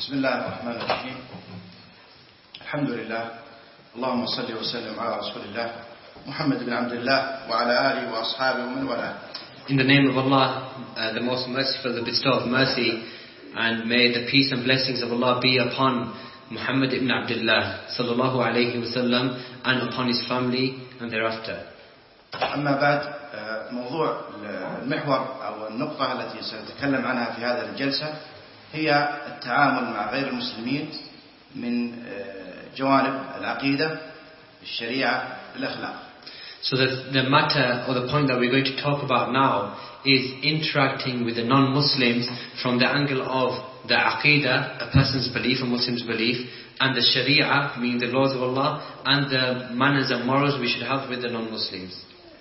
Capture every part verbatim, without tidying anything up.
بسم الله الرحمن الرحيم. الحمد لله. اللهم صل وسلم على رسول الله محمد بن عبد الله وعلى آله وأصحابه ومن والاه. In the name of Allah, uh, the most merciful, the bestower of mercy, and may the peace and blessings of Allah be upon Muhammad ibn Abdullah sallallahu alayhi wa sallam and upon his family and thereafter. أما بعد، موضوع المحور أو النقطة التي سنتكلم عنها في هذه الجلسة هي التعامل مع غير المسلمين من جوانب العقيدة، الشريعة، الأخلاق. So the, the matter or the point that we're going to talk about now is interacting with the non-Muslims from the angle of the aqidah, a person's belief, a Muslim's belief, and the sharia, meaning the laws of Allah, and the manners and morals we should have with the non-Muslims.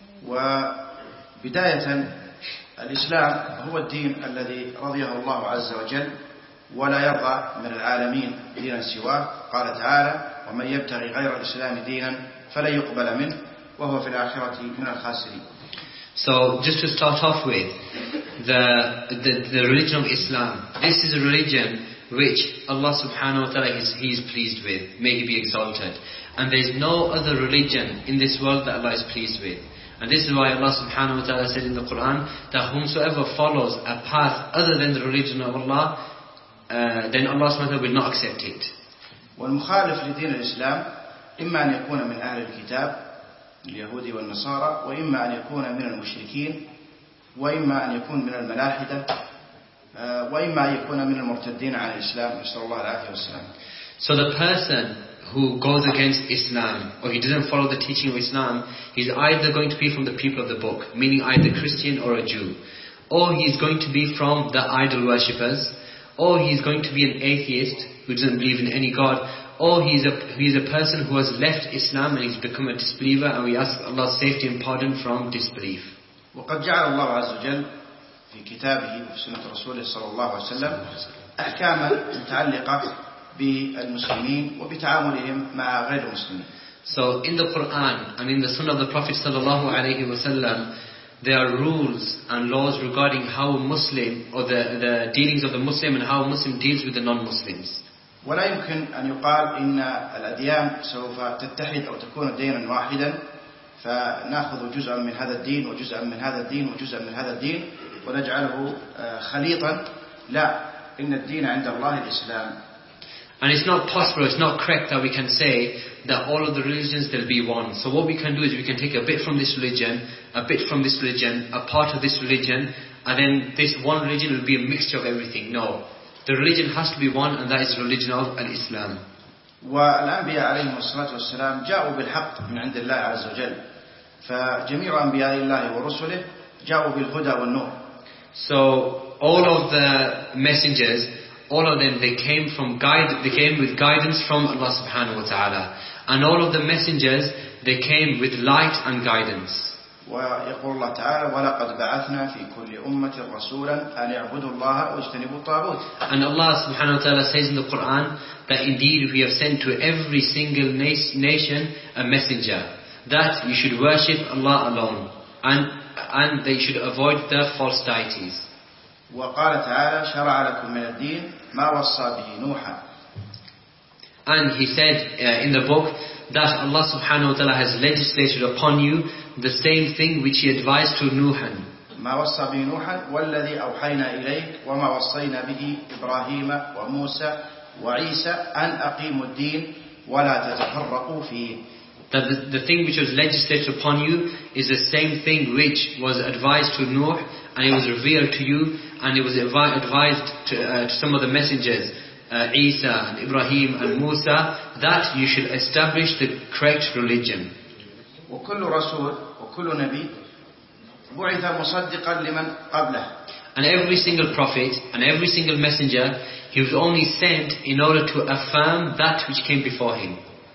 وبداية الإسلام هو الدين الذي رضيه الله عز وجل ولا يرضى من العالمين دينا سواه. قال تعالى: ومن يبتغي غير الإسلام دينا فلن يقبل منه وهو في الآخرة من الخاسرين. So just to start off with, the, the, the religion of Islam, this is a religion which Allah subhanahu wa ta'ala is, He is pleased with. May He be exalted. And there is no other religion in this world that Allah is pleased with. And this is why Allah subhanahu wa ta'ala said in the Quran that whomsoever follows a path other than the religion of Allah, uh, then Allah subhanahu wa ta'ala will not accept it. والمخالف لدين الإسلام إما أن يكون من أهل الكتاب اليهود والنصارى، وإما أن يكون من المشركين، وإما أن يكون من الملاحدة، وإما أن يكون من المرتدين عن الإسلام. نسأل الله العافية والسلام. So the person who goes against Islam, or he doesn't follow the teaching of Islam, he's either going to be from the people of the book, meaning either Christian or a Jew, or he's going to be from the idol worshippers, or he's going to be an atheist who doesn't believe in any God, or he's a, he's a person who has left Islam and he's become a disbeliever, and we ask Allah's safety and pardon from disbelief. وقد جعل الله عز وجل في كتابه وفي سنة رسوله صلى الله عليه وسلم أحكاما متعلقة بالمسلمين وبتعاملهم مع غير المسلمين. So in the Quran and in the Sunnah of the Prophet sallallahu alaihi wasallam, there are rules and laws regarding how a Muslim, or the, the dealings of the Muslim, and how a Muslim deals with the non-Muslims. ولا يمكن أن يقال إن الأديان سوف تتحد أو تكون دينا واحدا، فنأخذ جزءا من هذا الدين وجزءا من هذا الدين وجزءا من هذا الدين ونجعله خليطا. لا، إن الدين عند الله الإسلام. And it's not possible, it's not correct that we can say that all of the religions they'll be one. So what we can do is we can take a bit from this religion, a bit from this religion, a part of this religion, and then this one religion will be a mixture of everything. No. The religion has to be one, and that is the religion of Al-Islam. والأنبياء عليهم الصلاة والسلام جاءوا بالحق من عند الله عز وجل. فجميع أنبياء الله ورسله جاءوا بالهدى والنور. So all of the messengers, all of them, they came from guide, they came with guidance from Allah subhanahu wa ta'ala. And all of the messengers, they came with light and guidance. ويقول الله تعالى: ولقد بعثنا في كل أمة رسولا أن يعبدوا الله واجتنبوا الطاغوت. And Allah subhanahu wa ta'ala says in the Quran that indeed we have sent to every single nation a messenger, that you should worship Allah alone, and, and they should avoid the false deities. وقال تعالى: شرع لكم من الدين ما وصى به نوحا. And he said uh, in the book that Allah subhanahu wa ta'ala has legislated upon you the same thing which He advised to Nuhan. ما وصى به نوحا والذي أوحينا إليك وما وصينا به إبراهيم وموسى وعيسى أن أقيموا الدين ولا تتفرقوا فيه. That the, the thing which was legislated upon you is the same thing which was advised to Nuh, and it was revealed to you, and it was advised to, uh, to some of the messengers, uh, Isa and Ibrahim and Musa, that you should establish the correct religion. وكل رسول وكل نبي بعث مصدقا لمن قبله. And every single prophet and every single messenger, he was only sent in order to affirm that which came before him.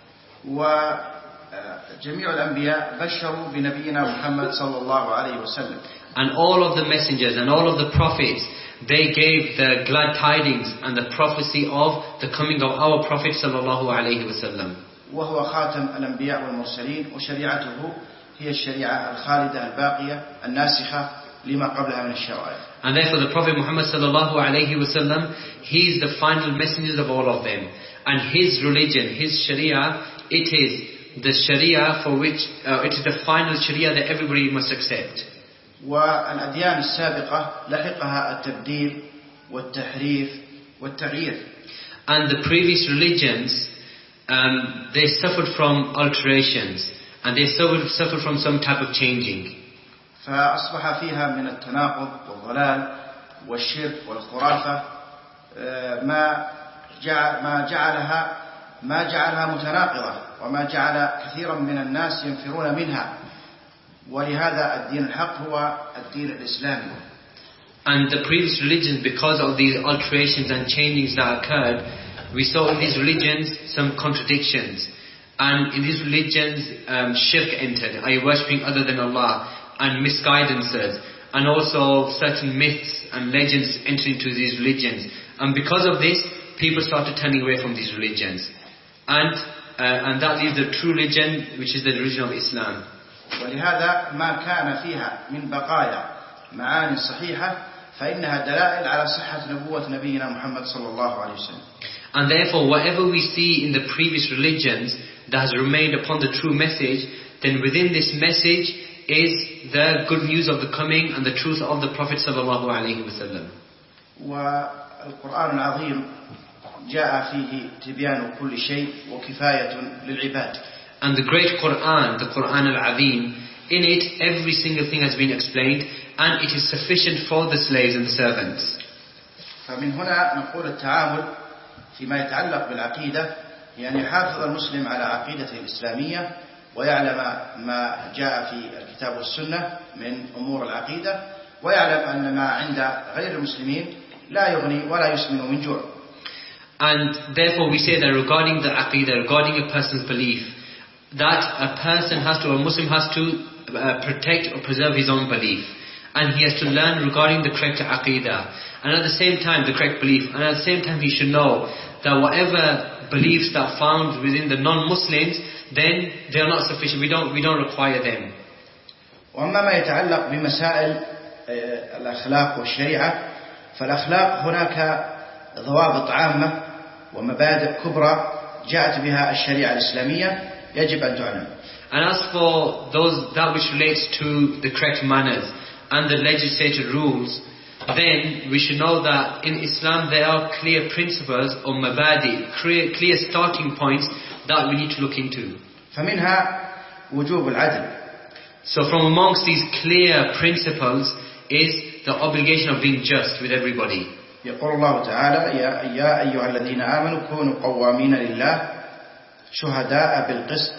وجميع الأنبياء بشروا بنبينا محمد صلى الله عليه وسلم. And all of the messengers and all of the prophets, they gave the glad tidings and the prophecy of the coming of our Prophet صلى الله عليه وسلم. وهو خاتم الأنبياء والمرسلين، وشريعته هي الشريعة الخالدة الباقية الناسخة لما قبلها من الشرائع. And therefore the Prophet Muhammad sallallahu alayhi wasallam, he is the final messenger of all of them. And his religion, his sharia, it is the sharia for which, uh, it is the final sharia that everybody must accept. والأديان السابقة لحقها التبديل والتحريف والتغيير. And the previous religions, um, they suffered from alterations. And they suffered, suffered from some type of changing. فأصبح فيها من التناقض والضلال والشرك والخرافة ما جعل ما جعلها ما جعلها متناقضة وما جعل كثيرا من الناس ينفرون منها. ولهذا الدين الحق هو الدين الإسلامي. And the previous religions, because of these alterations and changings that occurred, we saw in these religions some contradictions. And in these religions, um, shirk entered, are you worshipping other than Allah, and misguidances, and also certain myths and legends entered into these religions. And because of this, people started turning away from these religions. And uh, and that leaves the true religion, which is the religion of Islam. ولهذا ما كان فيها من بقايا معاني صحيحة فإنها دلائل على صحة نبوة نبينا محمد صلى الله عليه وسلم. And therefore, whatever we see in the previous religions that has remained upon the true message, then within this message is the good news of the coming and the truth of the Prophet sallallahu alaihi wasallam. والقرآن العظيم جاء فيه تبيان كل شيء وكفاية للعباد. And the great Quran, the Quran al-Azim, in it every single thing has been explained, and it is sufficient for the slaves and the servants. فمن هنا نقول التعامل فيما يتعلق بالعقيدة يعني يحافظ المسلم على عقيدته الإسلامية ويعلم ما جاء في الكتاب والسنة من أمور العقيدة ويعلم أن ما عند غير المسلمين لا يغني ولا يسمن من جوع. And therefore we say that regarding the aqidah, regarding a person's belief, that a person has to, a Muslim has to uh, protect or preserve his own belief. And he has to learn regarding the correct aqidah. And at the same time, the correct belief. And at the same time, he should know that whatever beliefs that are found within the non-Muslims, then they are not sufficient. We don't, we don't require them. وأما ما يتعلق بمسائل الأخلاق والشريعة فالأخلاق هناك ضوابط عامة ومبادئ كبرى جاءت بها الشريعة الإسلامية يجب أن تعلم. And as for those that which relates to the correct manners and the legislated rules, then we should know that in Islam there are clear principles or mabadi, clear, clear starting points that we need to look into. فمنها وجوب العدل. So from amongst these clear principles is the obligation of being just with everybody. يقول الله تعالى يا, يا أيها الذين آمنوا كونوا قوامين لله شهداء بالقسط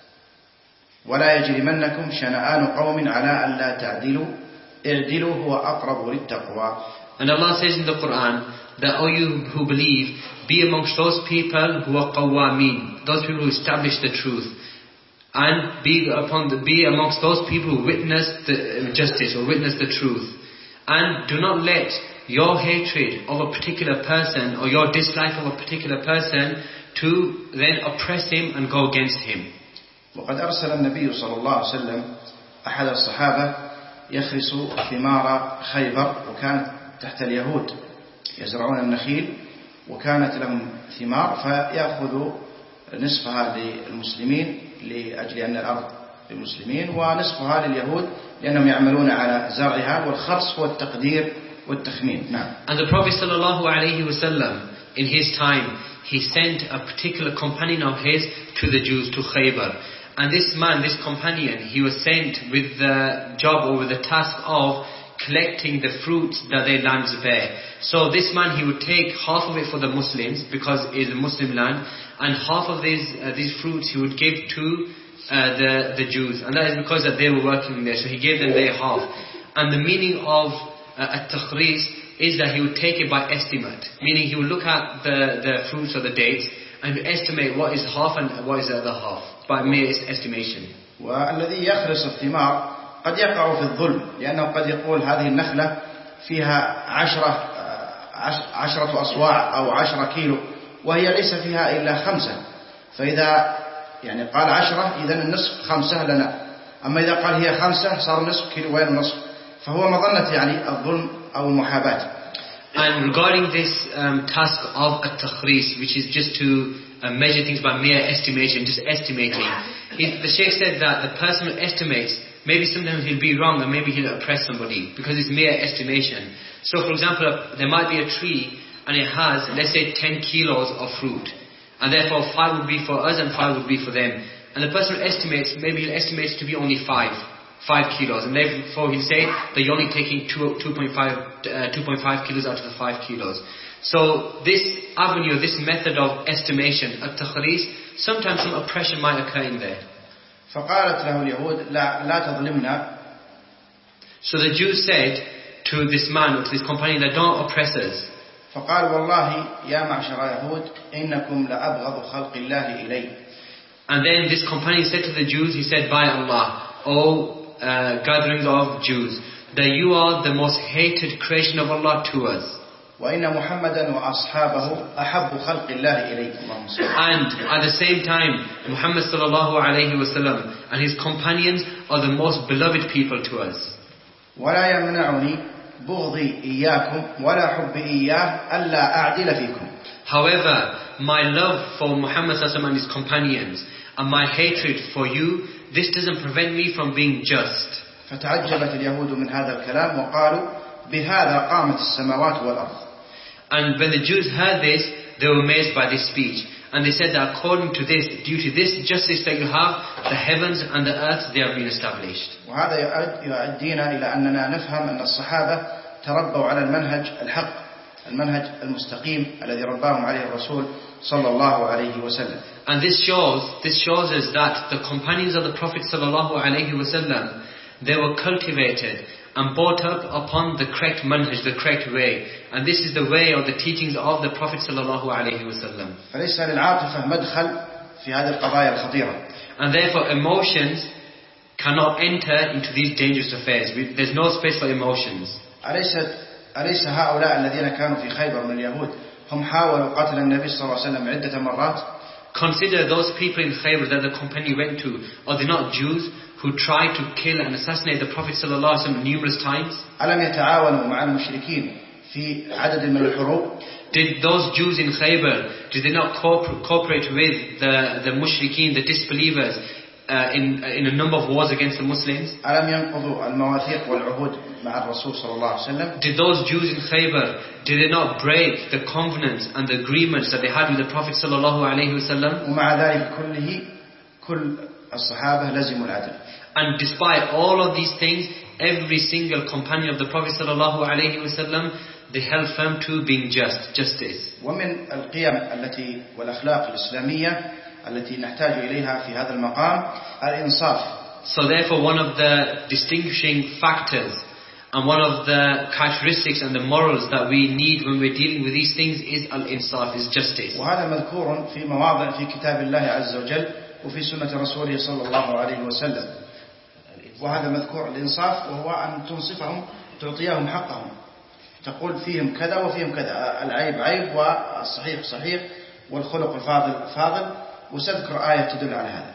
ولا يجرمنكم شنآن قوم على ألا تعدلوا اعدلوا هو أقرب للتقوى. And Allah says in the Quran that all you who believe, be amongst those people who are qawwameen, those people who establish the truth, and be upon the, be amongst those people who witness the justice or witness the truth. And do not let your hatred of a particular person or your dislike of a particular person to then oppress him and go against him. وقد أرسل النبي صلى الله عليه وسلم أحد الصحابة يخرس ثمار خيبر وكانت تحت اليهود يزرعون النخيل وكانت لهم ثمار فيأخذ نصفها للمسلمين لأجل أن الأرض للمسلمين ونصفها لليهود لأنهم يعملون على زرعها والخرس هو التقدير والتخمين. نعم. And the Prophet sallallahu alaihi wasallam in his time he sent a particular companion of his to the Jews to Khaybar. And this man, this companion, he was sent with the job or with the task of collecting the fruits that their lands bear. So this man, he would take half of it for the Muslims because it is a Muslim land, and half of these uh, these fruits he would give to uh, the the Jews, and that is because that they were working there. So he gave them their half. And the meaning of uh, at-takhris is that he would take it by estimate, meaning he would look at the the fruits or the dates and estimate what is half and what is the other half by mere estimation. والذي يخرس الثمار قد يقع في الظلم لأنه قد يقول هذه النخلة فيها عشرة عشرة أصواع أو عشرة كيلو وهي ليس فيها إلا خمسة فإذا يعني قال عشرة إذن النصف خمسة لنا أما إذا قال هي خمسة صار نصف كيلو وين ونصف فهو مظنة يعني الظلم أو المحاباة. And regarding this um, task of at-takhris, which is just to uh, measure things by mere estimation, just estimating, he, the Shaykh said that the person who estimates, maybe sometimes he'll be wrong and maybe he'll oppress somebody because it's mere estimation. So for example, there might be a tree and it has, let's say, ten kilos of fruit. And therefore five would be for us and five would be for them. And the person who estimates, maybe he'll estimate it to be only five. Five kilos, and therefore he'll say that you're only taking two, two point five, uh, two point five kilos out of the five kilos. So this avenue, this method of estimation, at-takhris, sometimes some oppression might occur in there. فقالت له اليهود لا لا تظلمنا. So the Jews said to this man, or to this companion, that don't oppress us. فقال والله يا معشر يهود إنكم لأبغض خلق الله إلي. And then this companion said to the Jews, he said, by Allah, O Uh, gatherings of Jews, that you are the most hated creation of Allah to us. وإن محمدا وأصحابه أحب خلق الله إليكم. And at the same time, Muhammad sallallahu alayhi wasallam and his companions are the most beloved people to us. ولا يمنعني بغضي إياكم ولا حب إياه ألا أعدل فيكم. However, my love for Muhammad sallallahu alayhi wasallam and his companions and my hatred for you, this doesn't prevent me from being just. فتعجبت اليهود من هذا الكلام وقالوا بهذا قامت السماوات والأرض. And when the Jews heard this, they were amazed by this speech. And they said that according to this, due to this justice that you have, the heavens and the earth, they have been established. وهذا يؤدينا إلى أننا نفهم أن الصحابة تربوا على المنهج الحق، المنهج المستقيم الذي رباهم عليه الرسول صلى الله عليه وسلم. And this shows, this shows us that the companions of the Prophet sallallahu alaihi wasallam, they were cultivated and brought up upon the correct manhaj, the correct way. And this is the way of the teachings of the Prophet sallallahu alaihi wasallam. فليس للعاطفة مدخل في هذه القضايا الخطيرة. And therefore emotions cannot enter into these dangerous affairs. We, there's no space for emotions. أليست أليس هؤلاء الذين كانوا في خيبر من اليهود هم حاولوا قتل النبي صلى الله عليه وسلم عدة مرات. Consider those people in Khaybar that the company went to. Are they not Jews who tried to kill and assassinate the Prophet sallallahu alaihi wasallam numerous times? ألم يتعاونوا مع المشركين في عدد من الحروب؟ Did those Jews in Khaybar, did they not cooperate with the, the mushrikeen, the disbelievers, uh, in, in a number of wars against the Muslims? ألم ينقضوا المواثيق والعهود مع الرسول صلى الله عليه وسلم؟ Did those Jews in Khaybar, did they not break the covenants and the agreements that they had with the Prophet sallallahu alaihi wasallam? ومع ذلك كله كل الصحابة لزموا العدل. And despite all of these things, every single companion of the Prophet sallallahu alaihi wasallam, they held firm to being just, justice. ومن القيم التي والأخلاق الإسلامية التي نحتاج إليها في هذا المقام الإنصاف. So therefore one of the distinguishing factors and one of the characteristics and the morals that we need when we're dealing with these things is al-insaf, is justice. وهذا مذكور في مواضع في كتاب الله عز وجل وفي سنة رسوله صلى الله عليه وسلم. وهذا مذكور الإنصاف وهو أن تنصفهم تعطيهم حقهم. تقول فيهم كذا وفيهم كذا، العيب عيب والصحيح صحيح والخلق الفاضل فاضل، وسأذكر آية تدل على هذا.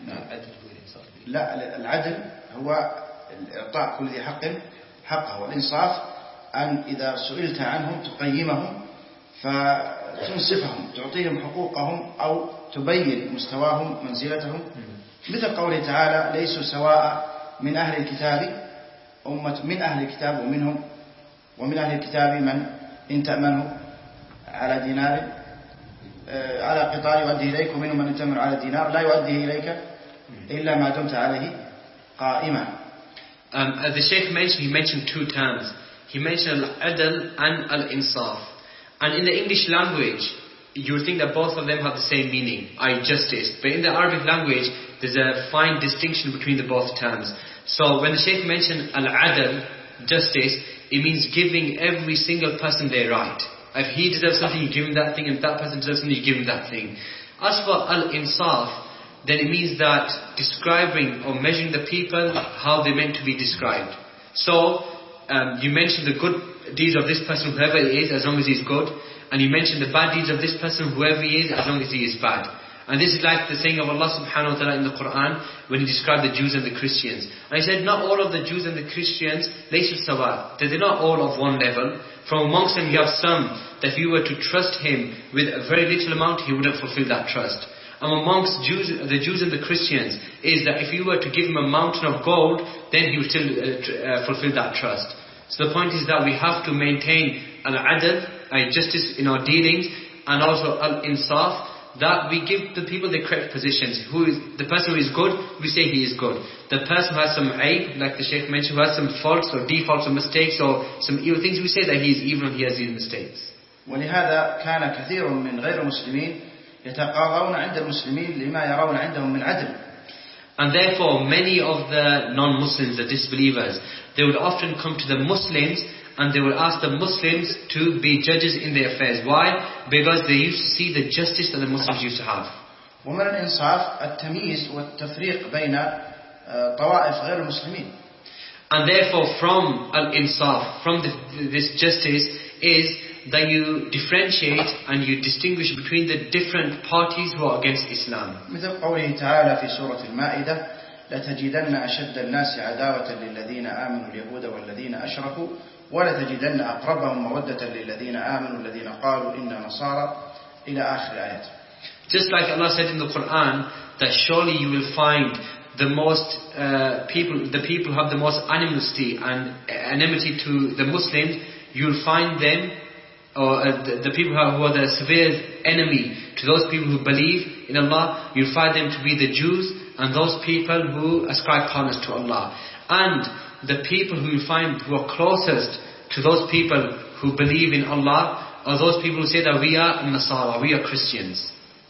لا، العدل هو إعطاء كل ذي حق حقه، والإنصاف أن إذا سئلت عنهم تقيمهم فتنصفهم، تعطيهم حقوقهم أو تبين مستواهم منزلتهم، مثل قوله تعالى ليسوا سواء من أهل الكتاب أمة، من أهل الكتاب ومنهم ومن أهل الكتاب من إن تأمنه على دينار على قطار يؤدي إليك، ومنهم من إن تأمنه على دينار لا يؤدي إليك إلا ما دمت عليه قائما. Um, as the Shaykh mentioned, he mentioned two terms. He mentioned al-adl and al-insaf. And in the English language, you would think that both of them have the same meaning, that is justice. But in the Arabic language, there's a fine distinction between the both terms. So when the Shaykh mentioned al-adl, justice, it means giving every single person their right. If he deserves something, you give him that thing, and if that person deserves something, you give him that thing. As for al-insaf, then it means that describing or measuring the people how they're meant to be described. So, um, you mentioned the good deeds of this person, whoever he is, as long as he's good. And you mentioned the bad deeds of this person, whoever he is, as long as he is bad. And this is like the saying of Allah subhanahu wa ta'ala in the Quran when He described the Jews and the Christians. And He said, not all of the Jews and the Christians, laysu sawa. They're not all of one level. From amongst them you have some that if you were to trust him with a very little amount, he wouldn't fulfill that trust. And amongst Jews, the Jews and the Christians is that if you were to give him a mountain of gold, then he would still uh, tr- uh, fulfill that trust. So the point is that we have to maintain al-adl, uh, justice in our dealings, and also al-insaf, that we give the people the correct positions. Who is the person who is good, we say he is good. The person who has some aib, like the Shaykh mentioned, who has some faults or defaults or mistakes or some evil things, we say that he is evil and he has these mistakes. ولهذا كان كثير من غير المسلمين يتقاضون عند المسلمين لما يرون عندهم من عدل. And therefore many of the non-Muslims, the disbelievers, they would often come to the Muslims and they would ask the Muslims to be judges in their affairs. Why? Because they used to see the justice that the Muslims used to have. ومن الإنصاف التمييز والتفريق بين طوائف غير المسلمين. And therefore from al-insaf, from the, this justice, is that you differentiate and you distinguish between the different parties who are against Islam. مثل قوله تعالى في سورة المائدة لتجدن أشد الناس عداوة للذين آمنوا اليهود والذين أشركوا ولتجدن أقربهم مودة للذين آمنوا الذين قالوا إنا نصارى إلى آخر الآيات. Just like Allah said in the Quran that surely you will find the most uh, people, the people who have the most animosity and enmity to the Muslims, you will find them, or uh, the, the people who are, who are the severe enemy to those people who believe in Allah, you'll find them to be the Jews and those people who ascribe partners to Allah. And the people who you find who are closest to those people who believe in Allah are those people who say that we are Nasara, we are Christians.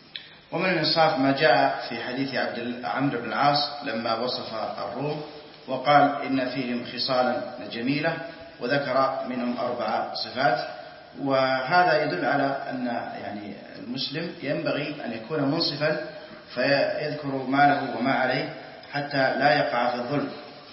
ومن الإنصاف ما جاء في حديث عبد عمرو بن العاص لما وصف الروم وقال إن فيهم خصالا جميلة وذكر منهم أربع صفات. وهذا يدل على أن يعني المسلم ينبغي أن يكون منصفا فيذكر ما له وما عليه حتى لا يقع في الظلم.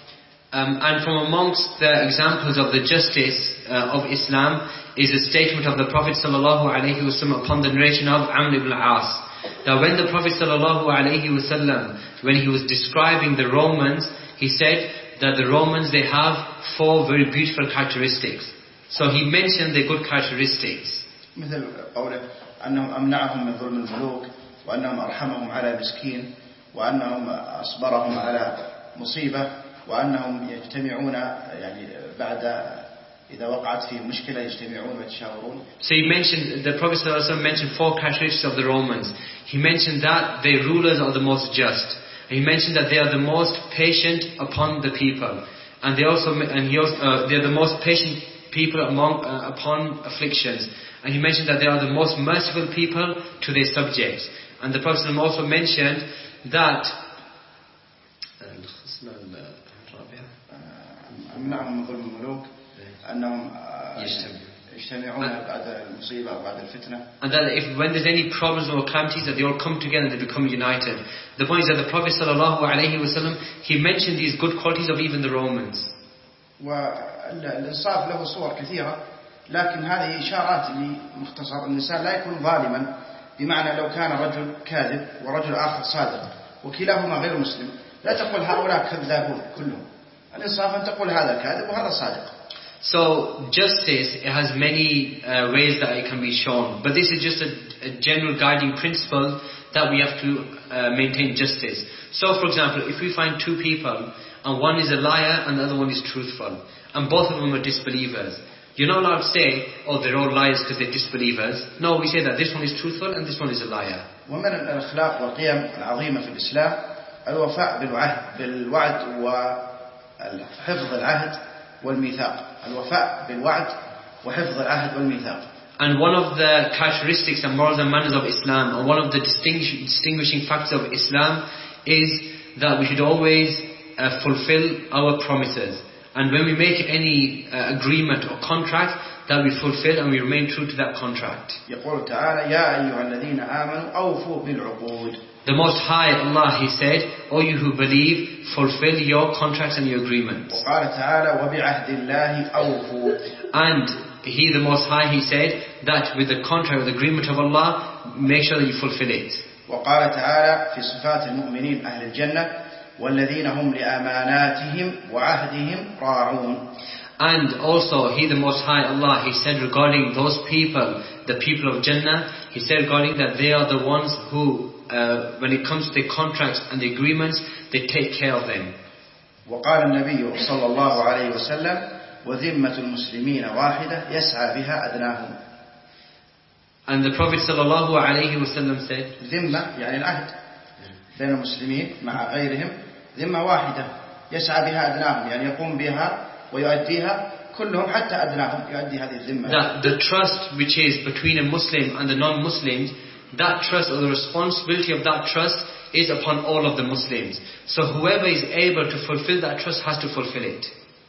Um, and from amongst the examples of the justice uh, of Islam is a statement of the Prophet sallallahu alaihi wasallam upon the narration of Amr ibn al-As. That when the Prophet sallallahu alaihi wasallam, when he was describing the Romans, he said that the Romans, they have four very beautiful characteristics. So he mentioned their good characteristics. مثل قوله أنهم أمنعهم من ظلم الملوك وأنهم أرحمهم على مسكين وأنهم أصبرهم على مصيبة وأنهم يجتمعون يعني بعد إذا وقعت فيه مشكلة يجتمعون ويتشاورون. So he mentioned, the Prophet ﷺ mentioned four characteristics of the Romans. He mentioned that their rulers are the most just. And he mentioned that they are the most patient upon the people. And they also, and he also, uh, they are the most patient people among, uh, upon afflictions. And he mentioned that they are the most merciful people to their subjects. And the Prophet ﷺ also mentioned that أمنعهم من ظلم الملوك أنهم يجتمعون بعد المصيبة وبعد الفتنة. And that if when there's any problems or calamities that they all come together and they become united. The point is that the Prophet sallallahu alaihi wasallam, he mentioned these good qualities of even the Romans. والإنصاف له صور كثيرة لكن هذه إشارات لمختصر. الإنسان لا يكون ظالما بمعنى لو كان رجل كاذب ورجل آخر صادق وكلاهما غير مسلم لا تقول هؤلاء كذابون كلهم. الإنصاف أن تقول هذا كاذب وهذا صادق. So justice, it has many uh, ways that it can be shown, but this is just a, a general guiding principle that we have to uh, maintain justice. So for example, if we find two people and one is a liar and the other one is truthful and both of them are disbelievers, you're not allowed to say, oh, they're all liars because they're disbelievers. No, we say that this one is truthful and this one is a liar. ومن الأخلاق والقيم العظيمة في الإسلام الوفاء بالعهد بالوعد وحفظ العهد والميثاق. الوفاء بالوعد وحفظ العهد والميثاق. And one of the characteristics and morals and manners of Islam, and one of the distinguish, distinguishing factors of Islam, is that we should always uh, fulfill our promises. And when we make any uh, agreement or contract, that we fulfill and we remain true to that contract. يقول تعالى يا أيها الذين آمنوا أوفوا بالعقود. The Most High, Allah, He said, O you who believe, fulfill your contracts and your agreements. وقال تعالى وبعهد الله أوفوا. And He, the Most High, He said that with the contract, with the agreement of Allah, make sure that you fulfill it. وقال تعالى في صفات المؤمنين أهل الجنة والذين هم لأماناتهم وعهدهم راعون. And also, He the Most High Allah, He said regarding those people, the people of Jannah, He said regarding that they are the ones who, uh, when it comes to the contracts and the agreements, they take care of them. وقال النبي صلى الله عليه وسلم وذمة المسلمين واحدة يسعى بها أدناهم. And the Prophet sallallahu alayhi wa sallam said, ذمة يعني العهد بين المسلمين مع غيرهم ذمة واحدة يسعى بها أدناهم يعني يقوم بها ويؤديها كلهم حتى أدناهم يؤدي هذه الذمة. That the trust which is between a Muslim and the non-Muslims, that trust or the responsibility of that trust is upon all of the Muslims. So whoever is able to fulfill that trust has to fulfill it.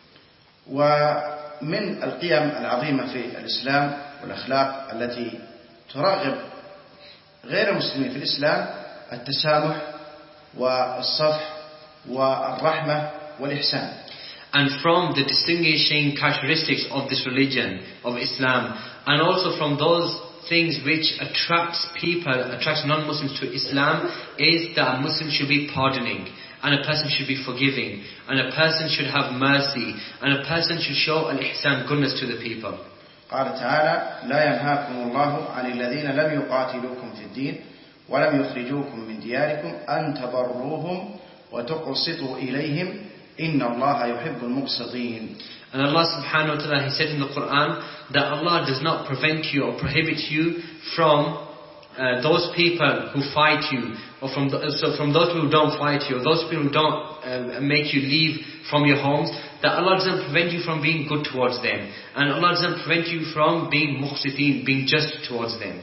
ومن القيم العظيمة في الإسلام والأخلاق التي ترغب غير المسلمين في الإسلام التسامح والصفح والرحمة والإحسان. And from the distinguishing characteristics of this religion, of Islam, and also from those things which attracts people, attracts non-Muslims to Islam, is that a Muslim should be pardoning, and a person should be forgiving, and a person should have mercy, and a person should show al-ihsan, goodness to the people. قال تعالى لا ينهاكم الله عن الذين لم يقاتلوكم في الدين ولم يخرجوكم من دياركم أن تبروهم وتقسطوا إليهم إن الله يحب المقسطين. And Allah subhanahu wa ta'ala, He said in the Quran that Allah does not prevent you or prohibit you from uh, those people who fight you, or from the, so from those people who don't fight you, or those people who don't uh, make you leave from your homes, that Allah doesn't prevent you from being good towards them, and Allah doesn't prevent you from being muqsitin, being just towards them.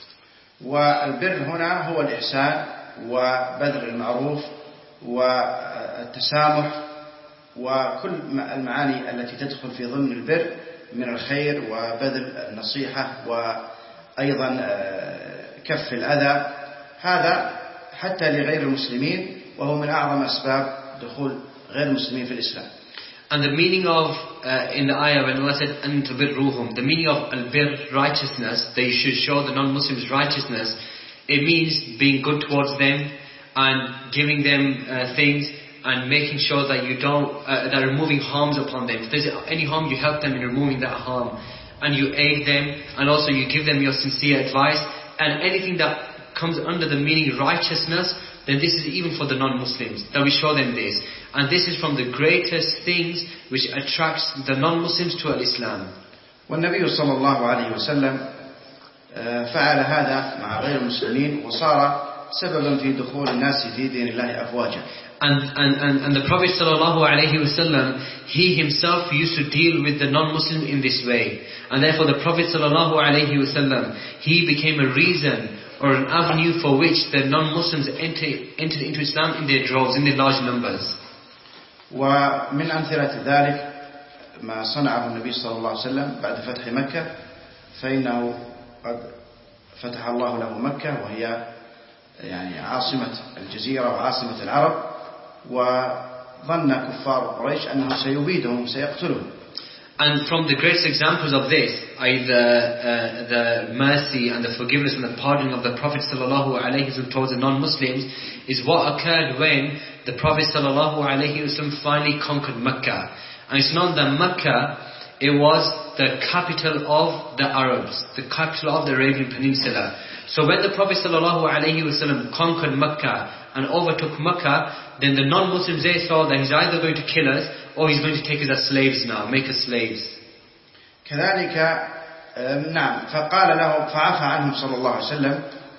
والبر هنا هو الإحسان وبذل المعروف والتسامح وكل المعاني التي تدخل في ضمن البر من الخير وبذل النصيحة وأيضا كف الأذى، هذا حتى لغير المسلمين وهو من أعظم أسباب دخول غير المسلمين في الإسلام. And the meaning of, uh, in the ayah when Allah said, أَن تُبِرُّهُمْ, the meaning of al-bir, righteousness, that you should show the non-Muslims righteousness, it means being good towards them and giving them uh, things and making sure that you don't, uh, that removing harms upon them. If there's any harm, you help them in removing that harm. And you aid them, and also you give them your sincere advice. And anything that comes under the meaning righteousness, then this is even for the non-Muslims, that we show them this. And this is from the greatest things which attracts the non-Muslims to al-Islam. والنبي صلى الله عليه وسلم فعل هذا مع غير المسلمين وصار سببا في دخول الناس في دين الله أفواجا. And, and, and, and the Prophet sallallahu alaihi wasallam, he himself used to deal with the non-Muslim in this way. And therefore the Prophet sallallahu alaihi wasallam, he became a reason or an avenue for which the non-Muslims entered, entered into Islam in their droves, in their large numbers. ومن أمثلة ذلك ما صنعه النبي صلى الله عليه وسلم بعد فتح مكة، فإنه قد فتح الله له مكة وهي يعني عاصمة الجزيرة وعاصمة العرب، وظن كفار قريش أنه سيبيدهم سيقتلهم. And from the greatest examples of this, i.e. the, uh, the mercy and the forgiveness and the pardon of the Prophet sallallahu alaihi wasallam towards the non-Muslims, is what occurred when the Prophet sallallahu alaihi wasallam finally conquered Mecca. And it's known that Mecca, it was the capital of the Arabs, the capital of the Arabian Peninsula. So when the Prophet sallallahu alaihi wasallam conquered Mecca and overtook Mecca, then the non-Muslims, they thought that he's either going to kill us or he's going to take us as slaves now, make us slaves. كذلك نعم فقال له فعفى عنهم صلى الله عليه وسلم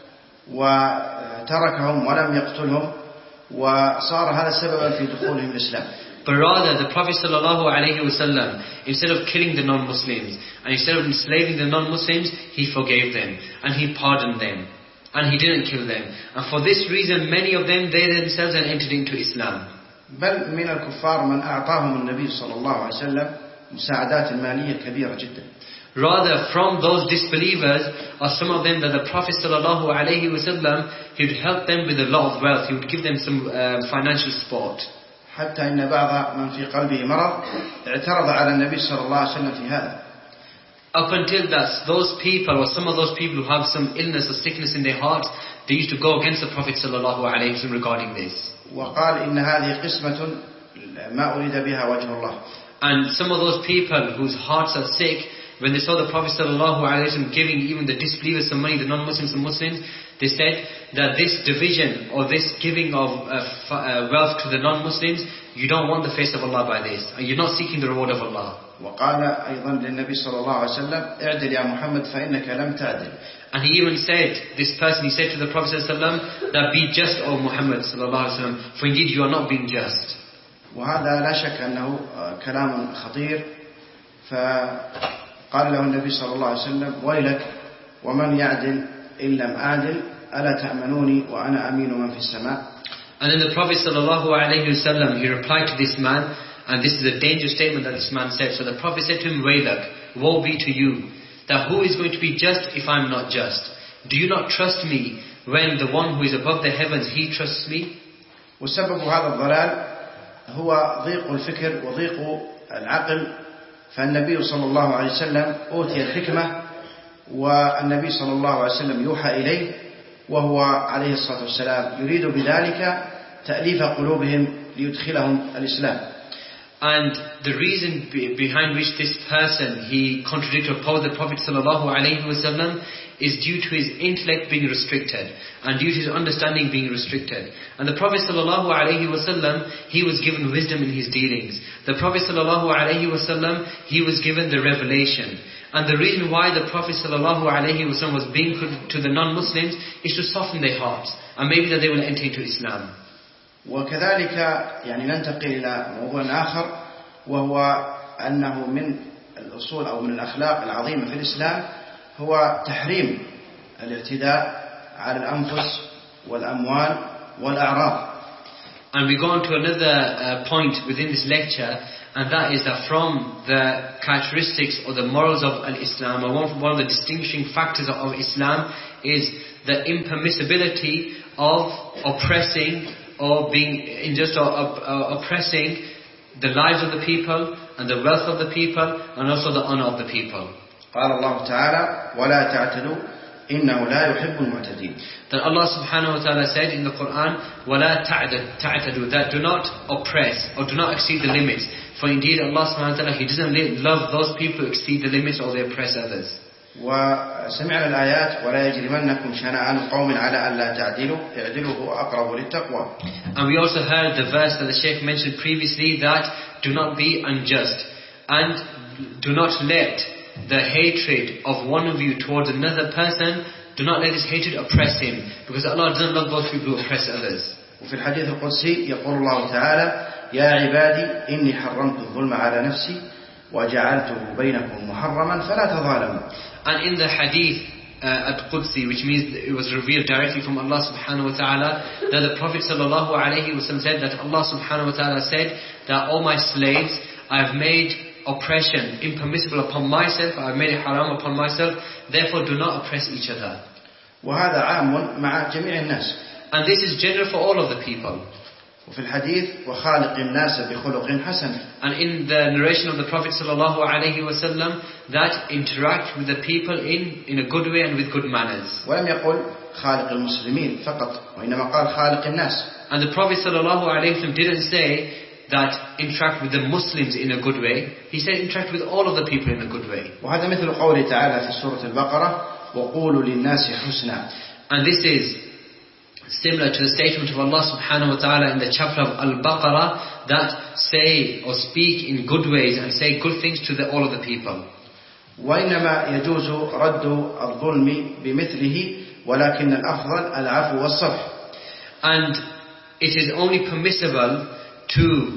وتركهم ولم يقتلهم وصار هذا سببا في دخولهم الإسلام. But rather, the Prophet sallallahu alaihi wasallam, instead of killing the non-Muslims and instead of enslaving the non-Muslims, he forgave them and he pardoned them and he didn't kill them. And for this reason, many of them, they themselves had entered into Islam. بل من الكفار من أعطاهم النبي صلى الله عليه وسلم مساعدات مالية كبيرة جدا. Rather, from those disbelievers are some of them that the Prophet sallallahu alaihi wasallam, he would help them with a lot of wealth. He would give them some uh, financial support. حتى إن بعض من في قلبه مرض اعترض على النبي صلى الله عليه وسلم في هذا. Up until that, those people, or some of those people who have some illness or sickness in their heart, they used to go against the Prophet sallallahu alaihi wasallam regarding this. وقال إن هذه قسمة ما أريد بها وجه الله. And some of those people whose hearts are sick, when they saw the Prophet sallallahu alaihi wasallam giving even the disbelievers some money, the non-Muslims some Muslims, they said that this division or this giving of uh, f- uh, wealth to the non-Muslims, you don't want the face of Allah by this, and you're not seeking the reward of Allah. وقال أيضا للنبي صلى الله عليه وسلم اعدل يا محمد فإنك لم تعدل. And he even said, this person, he said to the Prophet sallallahu alaihi wasallam, that be just, O Muhammad sallallahu alaihi wasallam, for indeed you are not being just. وهذا لا شك أنه كلام خطير. فقال له النبي صلى الله عليه وسلم ويلك ومن يعدل إن لم أعدل ألا تأمنوني وأنا أمين من في السماء. And then the Prophet sallallahu alaihi wasallam, he replied to this man, and this is a dangerous statement that this man said. So the Prophet said to him, waylak, woe be to you, that who is going to be just if I'm not just? Do you not trust me when the one who is above the heavens, he trusts me? وسبب هذا الضلال هو ضيق الفكر وضيق العقل. فالنبي صلى الله عليه وسلم أوتي الحكمة، والنبي صلى الله عليه وسلم يوحى إليه، وهو عليه الصلاة والسلام يريد بذلك تأليف قلوبهم ليدخلهم الإسلام. And the reason be- behind which this person, he contradicted or opposed the Prophet sallallahu alaihi wasallam, is due to his intellect being restricted, and due to his understanding being restricted. And the Prophet sallallahu alaihi wasallam, he was given wisdom in his dealings. The Prophet sallallahu alaihi wasallam, he was given the revelation. And the reason why the Prophet sallallahu alaihi wasallam was being good to the non-Muslims is to soften their hearts, and maybe that they will enter into Islam. وكذلك يعني ننتقل إلى موضوع آخر، وهو أنه من الأصول أو من الأخلاق العظيمة في الإسلام هو تحريم الاعتداء على الأنفس والأموال والأعراض. And we go on to another uh, point within this lecture, and that is that from the characteristics or the morals of Al-Islam, or one, one of the distinguishing factors of, of Islam, is the impermissibility of oppressing or being unjust or uh, oppressing the lives of the people and the wealth of the people and also the honor of the people. قال الله تعالى ولا تعتدوا إنه لا يحب المعتدين. That Allah subhanahu wa ta'ala said in the Quran, وَلَا تَعْتَدُوا, that do not oppress or do not exceed the limits. For indeed Allah subhanahu wa ta'ala, He doesn't love those people who exceed the limits or they oppress others. وسمعنا الآيات ولا يجرمنكم شنآن قوم على ألا تعدلوا اعدلوا هو أقرب للتقوى. And we also heard the verse that the Shaykh mentioned previously, that do not be unjust and do not let the hatred of one of you towards another person, do not let this hatred oppress him, because Allah doesn't love those people who oppress others. وفي الحديث القدسي يقول الله تعالى يا عبادي إني حرمت الظلم على نفسي وجعلته بينكم محرما فلا تظالموا. And in the hadith uh, at Qudsi, which means it was revealed directly from Allah subhanahu wa ta'ala, that the Prophet sallallahu alayhi wa sallam said that Allah subhanahu wa ta'ala said that all my slaves, I have made oppression impermissible upon myself, I have made it haram upon myself, therefore do not oppress each other. وهذا عام مع جميع الناس. And this is general for all of the people. وفي الحديث وخالق الناس بخلق حسن. And in the narration of the Prophet sallallahu alaihi wasallam, that interact with the people in, in a good way and with good manners. ولم يقل خالق المسلمين فقط وإنما قال خالق الناس. And the Prophet sallallahu alaihi wasallam didn't say that interact with the Muslims in a good way. He said interact with all of the people in a good way. وهذا مثل قوله تعالى في سورة البقرة وقولوا للناس حسنا. And this is similar to the statement of Allah subhanahu wa ta'ala in the chapter of Al-Baqarah, that say or speak in good ways and say good things to the, all of the people. وإنما يجوز رد الظلم بمثله ولكن الأفضل العفو والصفح. And it is only permissible to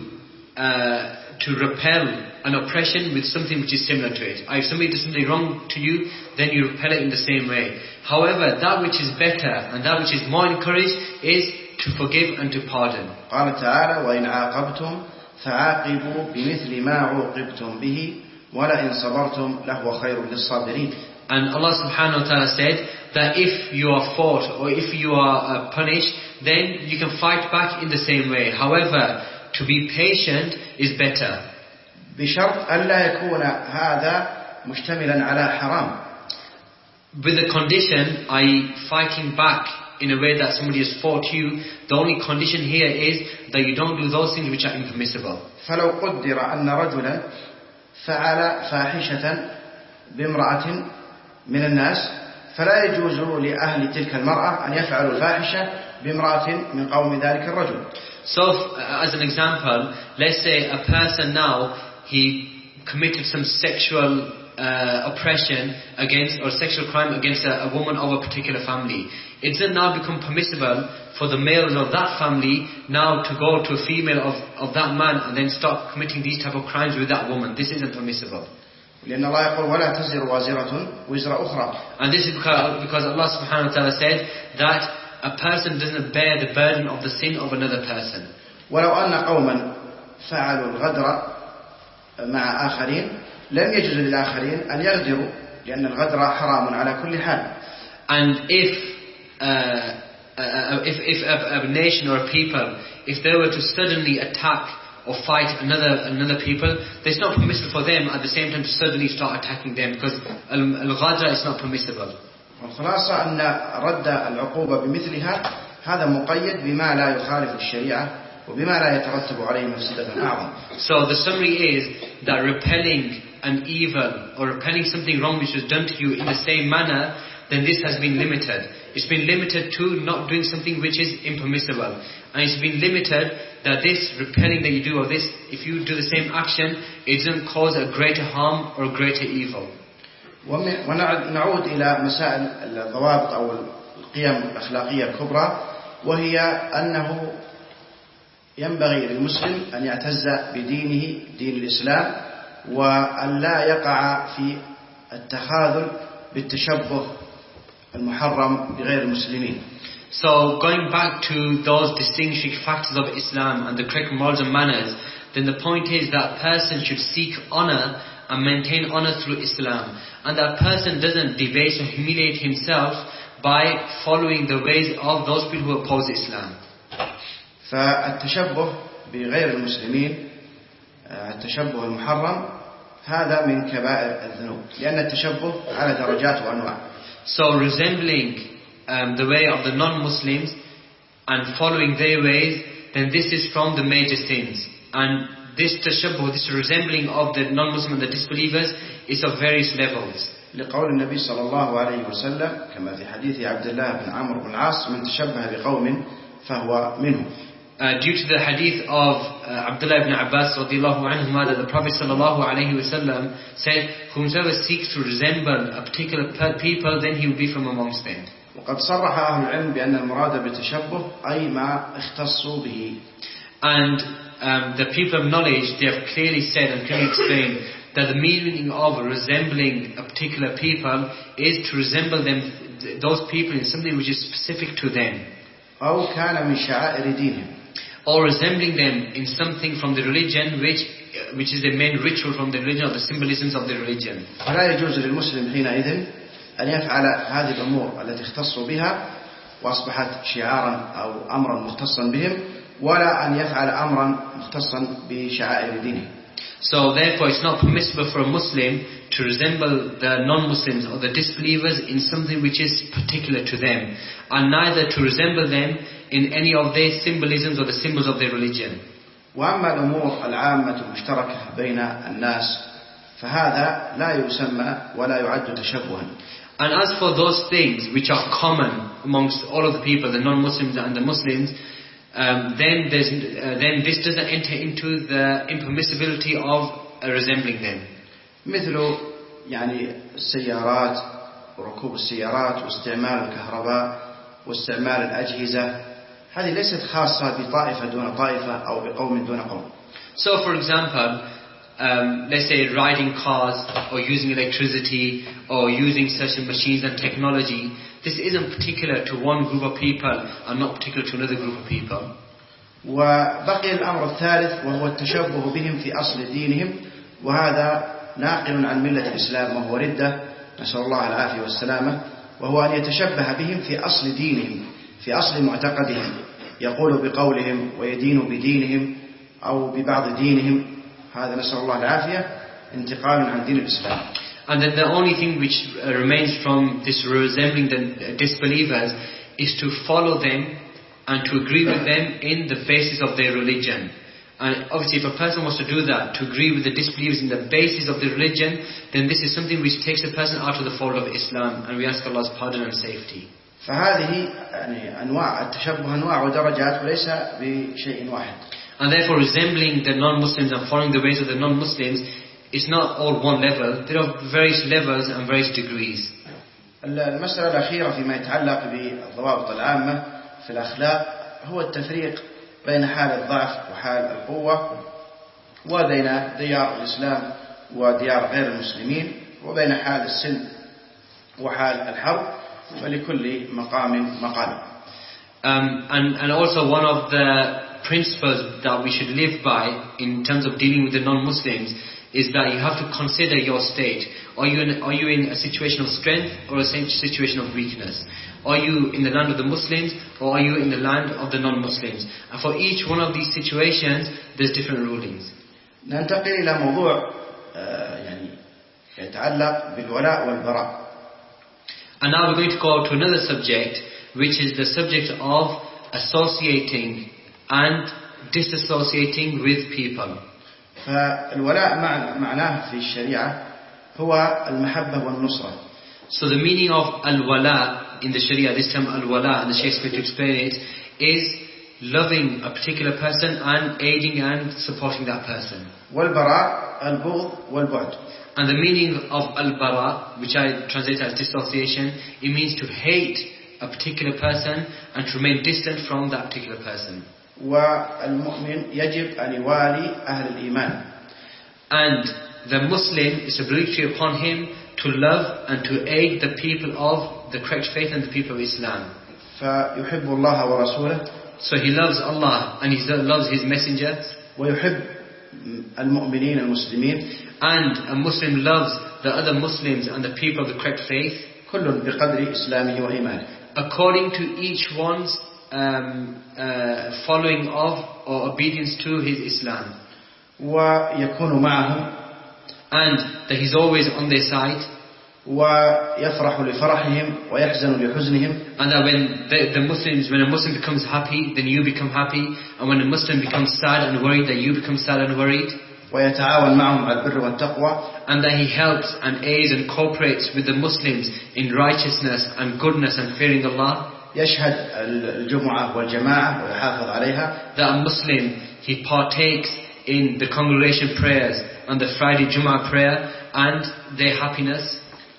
uh, to repel an oppression with something which is similar to it. If somebody does something wrong to you, then you repel it in the same way. However, that which is better and that which is more encouraged is to forgive and to pardon. قال تعالى وإن عاقبتم فعاقبوا بمثل ما عوقبتم به ولئن صبرتم لهو خير للصابرين. And Allah subhanahu wa ta'ala said that if you are fought or if you are uh, punished, then you can fight back in the same way. However, to be patient is better. بشرط ألا يكون هذا مشتملا على حرام. With the condition, are you fighting back in a way that somebody has fought you? The only condition here is that you don't do those things which are impermissible. فلو قدر أن رجلا فعل فاحشة بامرأة من الناس فلا يجوز لأهل تلك المرأة أن يفعلوا الفاحشة بامرأة من قوم ذلك الرجل. So, uh, as an example, let's say a person now, he committed some sexual uh, oppression against, or sexual crime against a, a woman of a particular family. It does now become permissible for the males of that family now to go to a female of, of that man and then start committing these type of crimes with that woman. This isn't permissible. لأن الله يقول ولا تزر وازرة وزر أخرى. And this is because, because Allah subhanahu wa ta'ala said that a person doesn't bear the burden of the sin of another person. ولو أن قوما فعلوا الغدر مع آخرين لم يجوز للآخرين أن يغدروا لأن الغدر حرام على كل حال. And if uh, uh, if if a, a nation or a people, if they were to suddenly attack or fight another another people, it's not permissible for them at the same time to suddenly start attacking them, because al-ghadra is not permissible. والخلاصة أن رد العقوبة بمثلها هذا مقيد بما لا يخالف الشريعة وبما لا يترتب عليه مفسدة أعظم. So the summary is that repelling an evil or repelling something wrong which was done to you in the same manner, then this has been limited. It's been limited to not doing something which is impermissible. And it's been limited that this repelling that you do, or this, if you do the same action, it doesn't cause a greater harm or a greater evil. ونعود إلى مسائل الضوابط أو القيم الأخلاقية الكبرى، وهي أنه ينبغي للمسلم أن يعتز بدينه دين الإسلام وأن لا يقع في التخاذل بالتشبه المحرم بغير المسلمين. So going back to those distinguishing factors of Islam and the correct morals and manners, then the point is that person should seek honor and maintain honor through Islam, and that person doesn't debase or humiliate himself by following the ways of those people who oppose Islam. فالتشبه بغير المسلمين التشبه المحرم هذا من كبائر الذنوب لأن التشبه على درجات وأنواع. So resembling um, the way of the non-Muslims and following their ways, then this is from the major sins. And this tashabbuh, this resembling of the non-Muslim and the disbelievers is of various levels. لقول النبي صلى الله عليه وسلم كما في حديث عبد الله بن عمرو بن العاص من تشبه بقوم فهو منهم. Uh, due to the hadith of uh, Abdullah ibn Abbas radiallahu anhuma, that the Prophet sallallahu alayhi wasallam said, whomsoever seeks to resemble a particular people, then he will be from amongst them. وقد صرح أهل العلم بأن المراد بالتشبه أي ما اختصوا به. And um, the people of knowledge, they have clearly said and clearly explained that the meaning of resembling a particular people is to resemble them, those people, in something which is specific to them. أو كان من شعائر دينهم. Or resembling them in something from the religion which uh, which is the main ritual from the religion, or the symbolisms of the religion. فلا يجوز للمسلم حينئذ أن يفعل هذه الأمور التي اختصوا بها وأصبحت شعارا أو أمرا مختصا بهم ولا أن يفعل أمرا مختصا بشعائر دينه. So therefore it's not permissible for a Muslim to resemble the non-Muslims or the disbelievers in something which is particular to them, and neither to resemble them in any of their symbolisms or the symbols of their religion. وأما الأمور العامة المشتركة بين الناس فهذا لا يسمى ولا يعد تشبها. And as for those things which are common amongst all of the people, the non-Muslims and the Muslims, um, then, there's, uh, then this doesn't enter into the impermissibility of uh, resembling them. مثل يعني السيارات وركوب السيارات واستعمال الكهرباء واستعمال الأجهزة هذه ليست خاصة بطائفة دون طائفة أو بقوم دون قوم. So for example, um, let's say riding cars or using electricity or using certain machines and technology, this isn't particular to one group of people and not particular to another group of people. وبقي الأمر الثالث وهو التشبه بهم في أصل دينهم وهذا ناقل عن ملة الإسلام وهو ردة نسأل الله العافية والسلامة وهو أن يتشبه بهم في أصل دينهم في أصل معتقدهم يقول بقولهم ويدين بدينهم أو ببعض دينهم هذا نسأل الله العافية انتقال عن دين الإسلام. And then the only thing which uh, remains from this resembling the uh, disbelievers is to follow them and to agree with them in the basis of their religion. And obviously if a person wants to do that, to agree with the disbelievers in the basis of their religion, then this is something which takes a person out of the fold of Islam, and we ask Allah's pardon and safety. فهذه يعني أنواع التشبه أنواع ودرجات وليس بشيء واحد. And therefore resembling the non-Muslims and following the ways of the non-Muslims is not all one level. There are various levels and various degrees. المسألة الأخيرة فيما يتعلق بالضوابط العامة في الأخلاق هو التفريق بين حال الضعف وحال القوة، وبين ديار الإسلام وديار غير المسلمين، وبين حال السلم وحال الحرب، فلكل مقام مقال. Um, and, and also one of the principles that we should live by in terms of dealing with the non-Muslims is that you have to consider your state. Are you in, are you in a situation of strength or a situation of weakness? Are you in the land of the Muslims or are you in the land of the non-Muslims? And for each one of these situations, there's different rulings. ننتقل إلى موضوع يعني يتعلق بالولاء والبراء. And now we're going to go to another subject, which is the subject of associating and disassociating with people. فالولاء معناه في الشريعة هو المحبة والنصرة. So the meaning of al-wala in the Sharia, this term al-wala, and the Shaykh is going to explain it, is loving a particular person and aiding and supporting that person. والبراء البغض والبعد. And the meaning of al-bara, which I translate as dissociation, it means to hate a particular person and to remain distant from that particular person. والمؤمن يجب أن يوالي أهل الإيمان. And the Muslim is obligatory upon him to love and to aid the people of the correct faith and the people of Islam. فيحب الله ورسوله. So he loves Allah and he loves His Messenger. ويحب المؤمنين المسلمين. And a Muslim loves the other Muslims and the people of the correct faith. كل بقدر إسلامه وإيمانه. According to each one's um, uh, following of or obedience to his Islam. ويكون معهم. And that he's always on their side. ويفرح لفرحهم ويحزن لحزنهم. And that when the, the Muslims, when a Muslim becomes happy, then you become happy. And when a Muslim becomes sad and worried, that you become sad and worried. ويتعاون معهم على البر والتقوى. And that he helps and aids and cooperates with the Muslims in righteousness and goodness and fearing Allah. يشهد الجمعة والجماعة ويحافظ عليها. That a Muslim, he partakes in the congregation prayers and the Friday Jum'ah prayer and their happiness.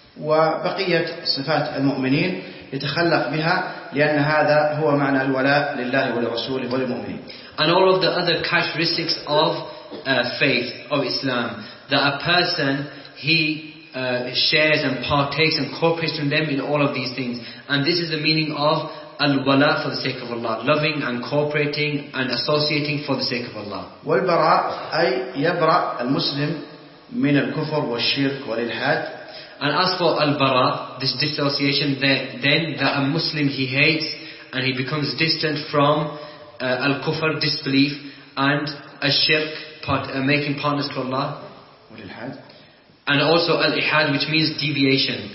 وبقية صفات المؤمنين يتخلق بها لأن هذا هو معنى الولاء لله ولرسوله وللمؤمنين. And all of the other characteristics of uh, faith of Islam, that a person he uh, shares and partakes and cooperates with them in all of these things. And this is the meaning of al-wala, for the sake of Allah, loving and cooperating and associating for the sake of Allah. والبراء أي يبرأ المسلم من الكفر والشرك والإلحاد. And as for al-bara, this dissociation, then that a Muslim he hates and he becomes distant from uh, al-kufr, disbelief, and al-shirk, part, uh, making partners to Allah. والإلحاد. And also al-ihad, which means deviation.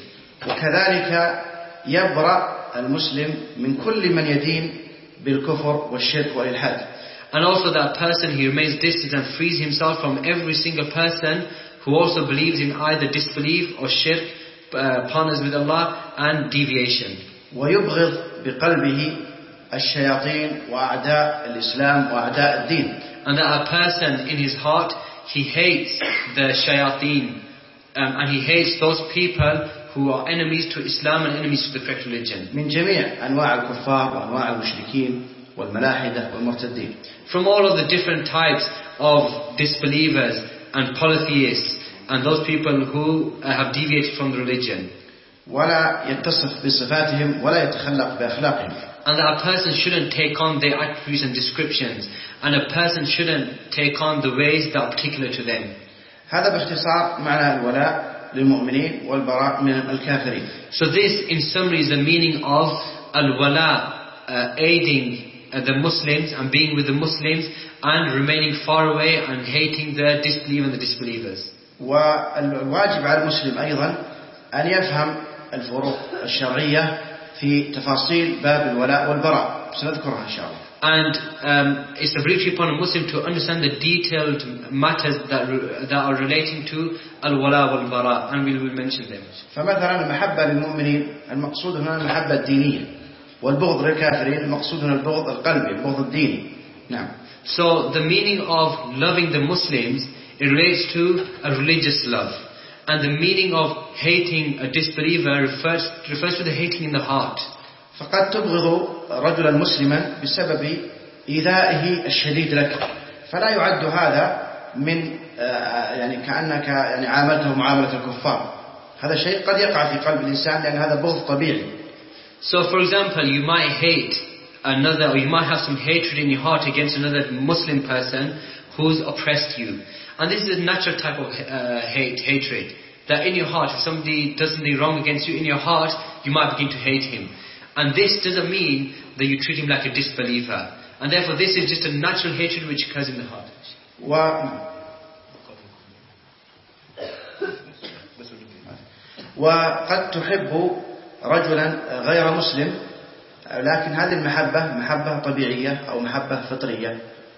وكذلك يبرأ المسلم من كل من يدين بالكفر والشرك والإلحاد. And also that person, he remains distant and frees himself from every single person who also believes in either disbelief or shirk, uh, partners with Allah, and deviation. ويبغض بقلبه الشياطين وأعداء الإسلام وأعداء الدين. And that a person in his heart, he hates the shayateen, um, and he hates those people who are enemies to Islam and enemies to the correct religion. من جميع أنواع الكفار وأنواع المشركين والملاحدة والمرتدين. From all of the different types of disbelievers and polytheists and those people who uh, have deviated from the religion. ولا يتصف بصفاتهم ولا يتخلق بأخلاقهم. And that a person shouldn't take on their attributes and descriptions, and a person shouldn't take on the ways that are particular to them. هذا باختصار معنى الولاء للمؤمنين والبراء من الكافرين. So this in summary is the meaning of al-wala, uh, aiding uh, the Muslims and being with the Muslims and remaining far away and hating the disbelief and the disbelievers. والواجب على المسلم أيضا أن يفهم الفروق الشرعية في تفاصيل باب الولاء والبراء، سنذكرها إن شاء الله. And um, it's obligatory upon a Muslim to understand the detailed matters that that are relating to al-wala wal-bara, and we will mention them. فمثلا المحبة للمؤمنين المقصود هنا المحبة الدينية، والبغض للكافرين المقصود هنا البغض القلبي، البغض الديني. نعم. So the meaning of loving the Muslims, it relates to a religious love, and the meaning of hating a disbeliever refers refers to the hating in the heart. فقد تبغض رجلا مسلما بسبب إيذائه الشديد لك، فلا يعد هذا من يعني كأنك يعني عاملته معاملة الكفار. هذا شيء قد يقع في قلب الإنسان لأن هذا بغض طبيعي. So for example, you might hate another, or you might have some hatred in your heart against another Muslim person who's oppressed you. And this is a natural type of uh, hate, hatred. That in your heart, if somebody does something wrong against you, in your heart, you might begin to hate him. And this doesn't mean that you treat him like a disbeliever. And therefore this is just a natural hatred which occurs in the heart. و... وقد تحب رجلا غير مسلم، لكن هذه المحبة محبة طبيعية أو محبة فطرية،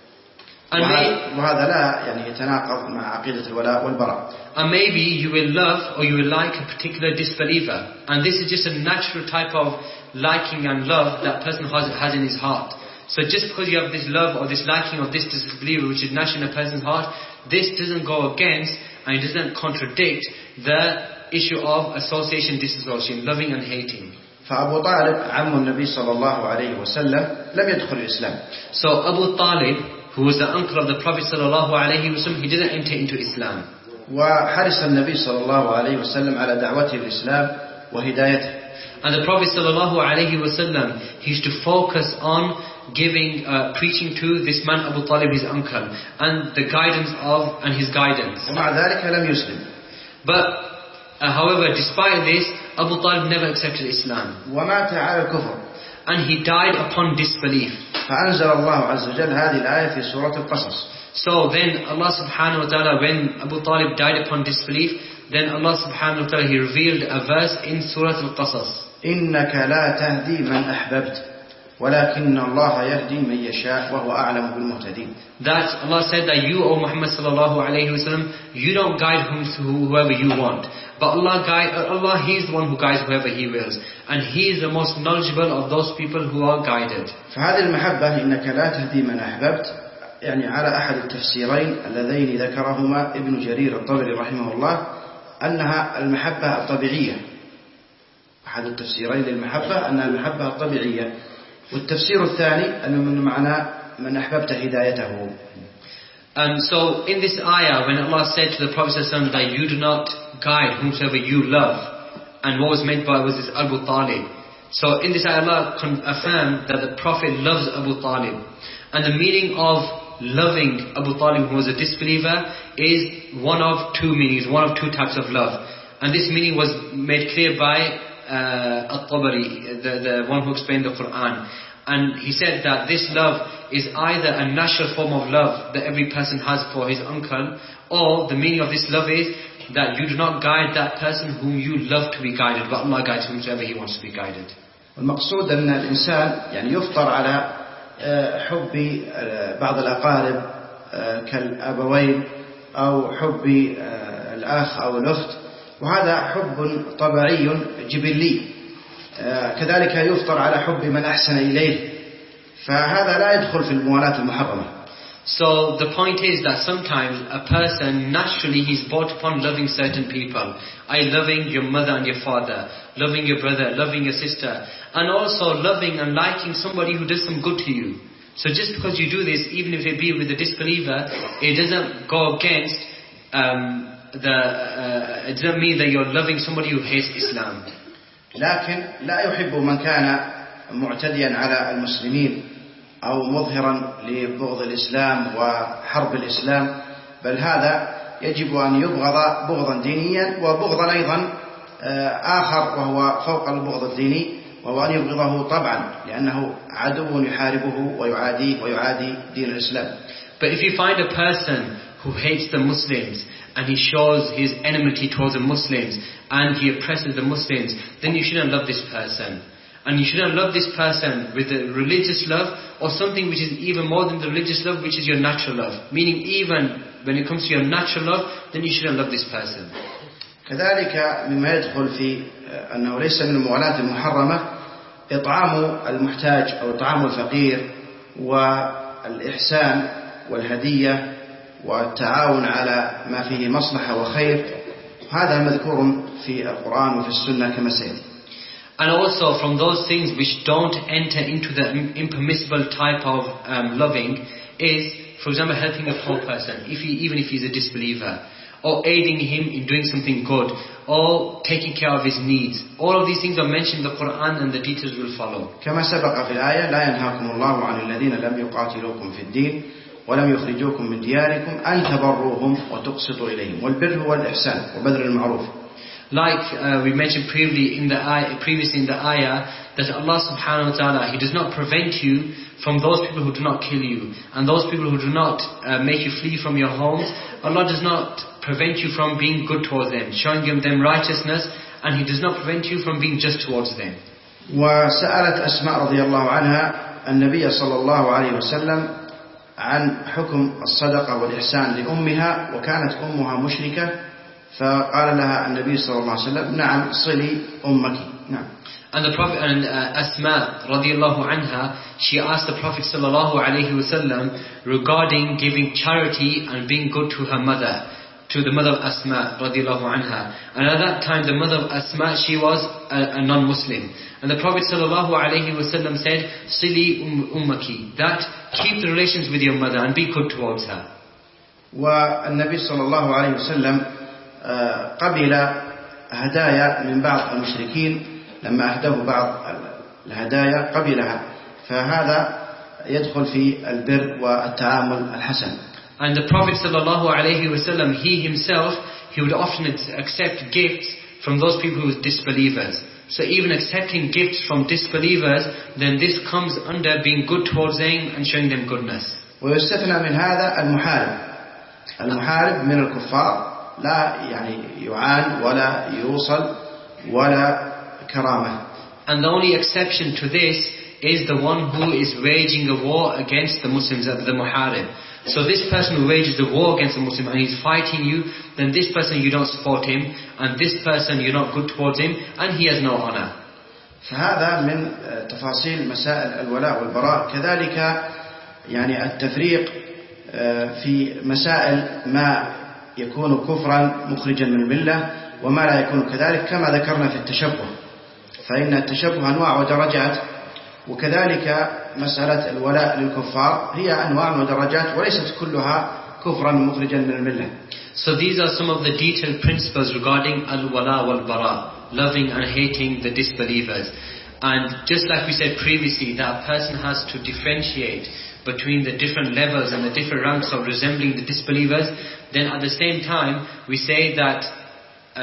وهذا لا يعني يتناقض مع عقيدة الولاء والبراء. And maybe you will love or you will like a particular disbeliever, and this is just a natural type of liking and love that person has, has in his heart. So just because you have this love or this liking of this disbeliever which is natural in a person's heart, this doesn't go against and it doesn't contradict the issue of association, disassociation, loving and hating. فأبو طالب عم النبي صلى الله عليه وسلم لم يدخل الإسلام. So Abu Talib, who was the uncle of the Prophet صلى الله عليه وسلم, he didn't enter into Islam. وحرص النبي صلى الله عليه وسلم على دعوته الإسلام وهدايته. And the Prophet صلى الله عليه وسلم, he used to focus on giving, uh, preaching to this man Abu Talib, his uncle, and the guidance of, and his guidance. ومع ذلك لم يسلم. But, uh, however, despite this, Abu Talib never accepted Islam. ومات على الكفر. And he died upon disbelief. فأنزل الله عز وجل هذه الآية في سورة القصص. So then Allah subhanahu wa ta'ala, when Abu Talib died upon disbelief, then Allah subhanahu wa ta'ala, he revealed a verse in Surah Al-Qasas. إنك لا تهدي من أحببت ولكن الله يهدي من يشاء وهو أعلم بالمهتدين. That Allah said that you, O Muhammad sallallahu alayhi wa sallam, you don't guide whoever you want. But Allah, guide, Allah, He is the one who guides whoever He wills. And He is the most knowledgeable of those people who are guided. فهذه المحبة إنك لا تهدي من أحببت يعني على أحد التفسيرين اللذين ذكرهما ابن جرير الطبري رحمه الله أنها المحبة الطبيعية. أحد التفسيرين للمحبة أنها المحبة الطبيعية، والتفسير الثاني أنه من معنى من أحببت هدايته. And so in this ayah, when Allah said to the Prophet ﷺ that you do not guide whomsoever you love, and what was meant by was this Abu Talib. So in this ayah Allah affirmed that the Prophet loves Abu Talib. And the meaning of loving Abu Talib, who was a disbeliever, is one of two meanings, one of two types of love. And this meaning was made clear by uh, At-Tabari, the, the one who explained the Quran. And he said that this love is either a natural form of love that every person has for his uncle, or the meaning of this love is that you do not guide that person whom you love to be guided, but Allah guides whomsoever He wants to be guided. والمقصود أن الإنسان يعني يفطر على حب بعض الأقارب كالأبوين أو حب الأخ أو الأخت، وهذا حب طبيعي جبلي. كذلك يفطر على حب من أحسن إليه، فهذا لا يدخل في الموالاة المحرمة. So the point is that sometimes a person naturally he's brought upon loving certain people. I loving your mother and your father, loving your brother, loving your sister, and also loving and liking somebody who does some good to you. So just because you do this, even if it be with a disbeliever, it doesn't go against um, the. Uh, it doesn't mean that you're loving somebody who hates Islam. لكن لا يحب من كان معتديا على المسلمين أو مظهرا لبغض الإسلام وحرب الإسلام، بل هذا يجب أن يبغض بغضا دينيا وبغضا أيضا آخر وهو فوق البغض الديني، وهو أن يبغضه طبعا لأنه عدو يحاربه ويعاديه ويعادي دين الإسلام. But if you find a person who hates the Muslims and he shows his enmity towards the Muslims and he oppresses the Muslims, then you shouldn't love this person. And you shouldn't love this person with a religious love or something which is even more than the religious love, which is your natural love. Meaning even when it comes to your natural love, then you shouldn't love this person. كذلك مما يدخل في أنه ليس من الموالاة المحرمة إطعام المحتاج أو إطعام الفقير والإحسان والهدية والتعاون على ما فيه مصلحة وخير. هذا مذكور في القرآن وفي السنة كما سيأتي. And also from those things which don't enter into the impermissible type of um, loving is, for example, helping a poor person, if he, even if he's a disbeliever, or aiding him in doing something good, or taking care of his needs. All of these things are mentioned in the Quran and the details will follow. كما سبق في الآية لا ينهاكم الله عن الذين لم يقاتلوكم في الدين ولم يخرجوكم من دياركم أن تبروهم وتقسطوا إليهم والبر هو الإحسان وبذل المعروف. Like uh, we mentioned previously in the ayah, previously in the ayah, that Allah subhanahu wa ta'ala, He does not prevent you from those people who do not kill you and those people who do not uh, make you flee from your homes. Allah does not prevent you from being good towards them, showing them righteousness, and He does not prevent you from being just towards them. وسألت أسماء رضي الله عنها النبي صلى الله عليه وسلم عن حكم الصدقة والإحسان لأمها وكانت أمها مشركة فقال لها النبي صلى الله عليه وسلم نعم صلي أمك. نعم. And the Prophet and uh, Asma radiallahu anha, she asked the Prophet sallallahu alaihi wasallam regarding giving charity and being good to her mother, to the mother of Asma radiallahu anha. And at that time the mother of Asma, she was a, a non-Muslim. And the Prophet sallallahu alaihi wasallam said, Sili um, ummaki, that keep the relations with your mother and be good towards her. والنبي صلى الله عليه وسلم قبل هدايا من بعض المشركين لما أهداه بعض الهدايا قبلها فهذا يدخل في البر والتعامل الحسن. And the Prophet sallallahu alaihi wasallam, he himself, he would often accept gifts from those people who are disbelievers. So even accepting gifts from disbelievers, then this comes under being good towards them and showing them goodness. ويستثنى من هذا المحارب. المحارب من الكفار لا يعني يعان ولا يوصل ولا كرامة. And the only exception to this is the one who is waging a war against the Muslims, the muharib. So this person who wages the war against the Muslim and he's fighting you, then this person you don't support him, and this person you're not good towards him, and he has no honor. فهذا من تفاصيل مسائل الولاء والبراء. كذلك يعني التفريق في مسائل ما يكون كفرا مخرجا من الملة وما لا يكون كذلك كما ذكرنا في التشبه. فإن التشبه أنواع ودرجات وكذلك مسألة الولاء للكفار هي أنواع ودرجات وليست كلها كفرا مخرجا من الملة. So these are some of the detailed principles regarding al-wala wal-bara, loving and hating the disbelievers. And just like we said previously, that a person has to differentiate between the different levels and the different ranks of resembling the disbelievers, then at the same time we say that uh,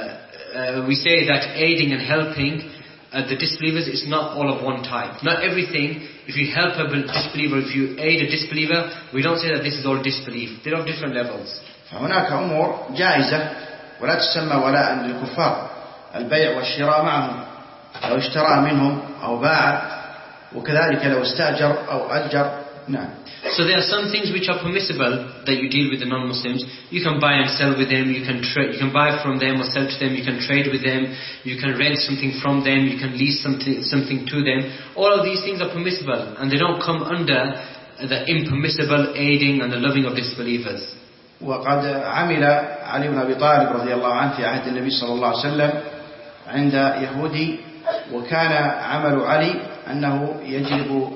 uh, we say that aiding and helping uh, the disbelievers is not all of one type. Not everything. If you help a disbeliever, if you aid a disbeliever, we don't say that this is all disbelief. They're of different levels. فهناك أمور جائزة ولا تسمى ولاء للكفار. البيع والشراء معهم، لو اشترى منهم أو باع، وكذلك لو استأجر أو أجر. نعم. So there are some things which are permissible that you deal with the non-Muslims. You can buy and sell with them, you can tra- you can buy from them or sell to them, you can trade with them, you can rent something from them, you can lease something something to them. All of these things are permissible and they don't come under the impermissible aiding and the loving of disbelievers. وقد عمل علي بن أبي طالب رضي الله عنه في عهد النبي صلى الله عليه وسلم عند يهودي، وكان عمل علي أنه يجلب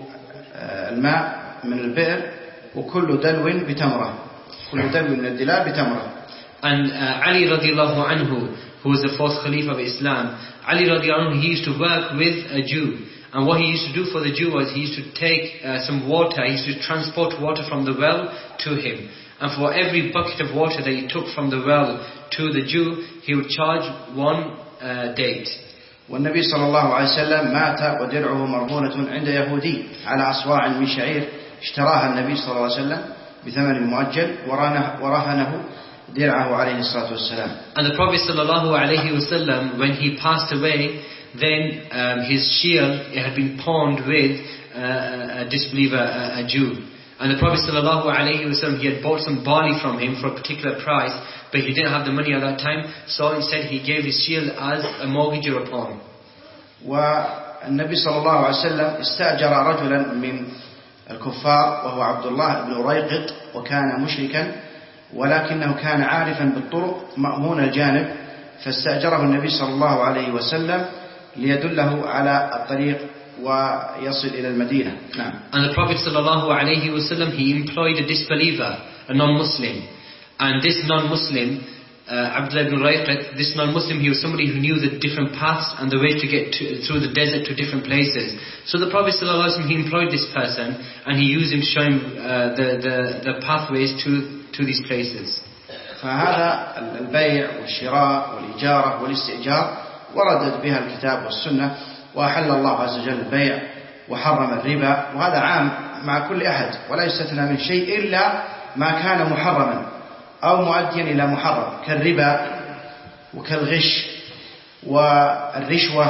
الماء من البئر وكل دلو بتمرة، كل دلو من الدلال بتمرة. And uh, Ali radiallahu anhu, who was the fourth Khalifa of Islam, Ali radiallahu anhu, he used to work with a Jew. And what he used to do for the Jew was he used to take uh, some water, he used to transport water from the well to him. And for every bucket of water that he took from the well to the Jew, he would charge one uh, date. والنبي صلى الله عليه وسلم مات ودرعه مرهونة عند يهودي على أصواع من شعير اشتراها النبي صلى الله عليه وسلم بثمن مؤجل ورهنه درعه عليه الصلاة والسلام. And the Prophet sallallahu alaihi wasallam, when he passed away, then um, his shield it had been pawned with uh, a disbeliever, a, a Jew. And the Prophet sallallahu alaihi wasallam, he had bought some barley from him for a particular price, but he didn't have the money at that time, so instead he gave his shield as a mortgage or a pawn. والنبي صلى الله عليه وسلم استأجر رجلا من الكفار وهو عبد الله بن ريقط، وكان مشركا ولكنه كان عارفا بالطرق مأمون الجانب، فاستأجره النبي صلى الله عليه وسلم ليدله على الطريق ويصل إلى المدينة. نعم. And the Prophet sallallahu alaihi wasallam, he employed a disbeliever, a non-Muslim, and this non-Muslim, uh, Abdullah ibn Rayqat, this non-Muslim, he was somebody who knew the different paths and the way to get to, through the desert to different places. So the Prophet sallallahu alaihi wasallam, he employed this person and he used him to show him uh, the, the, the pathways to, to these places. فهذا البيع والشراء والإجارة والاستئجار وردت بها الكتاب والسنة، وأحل الله عز وجل البيع وحرم الربا، وهذا عام مع كل أحد ولا يستثنى من شيء إلا ما كان محرما أو مؤديا إلى محرم، كالربا وكالغش والرشوة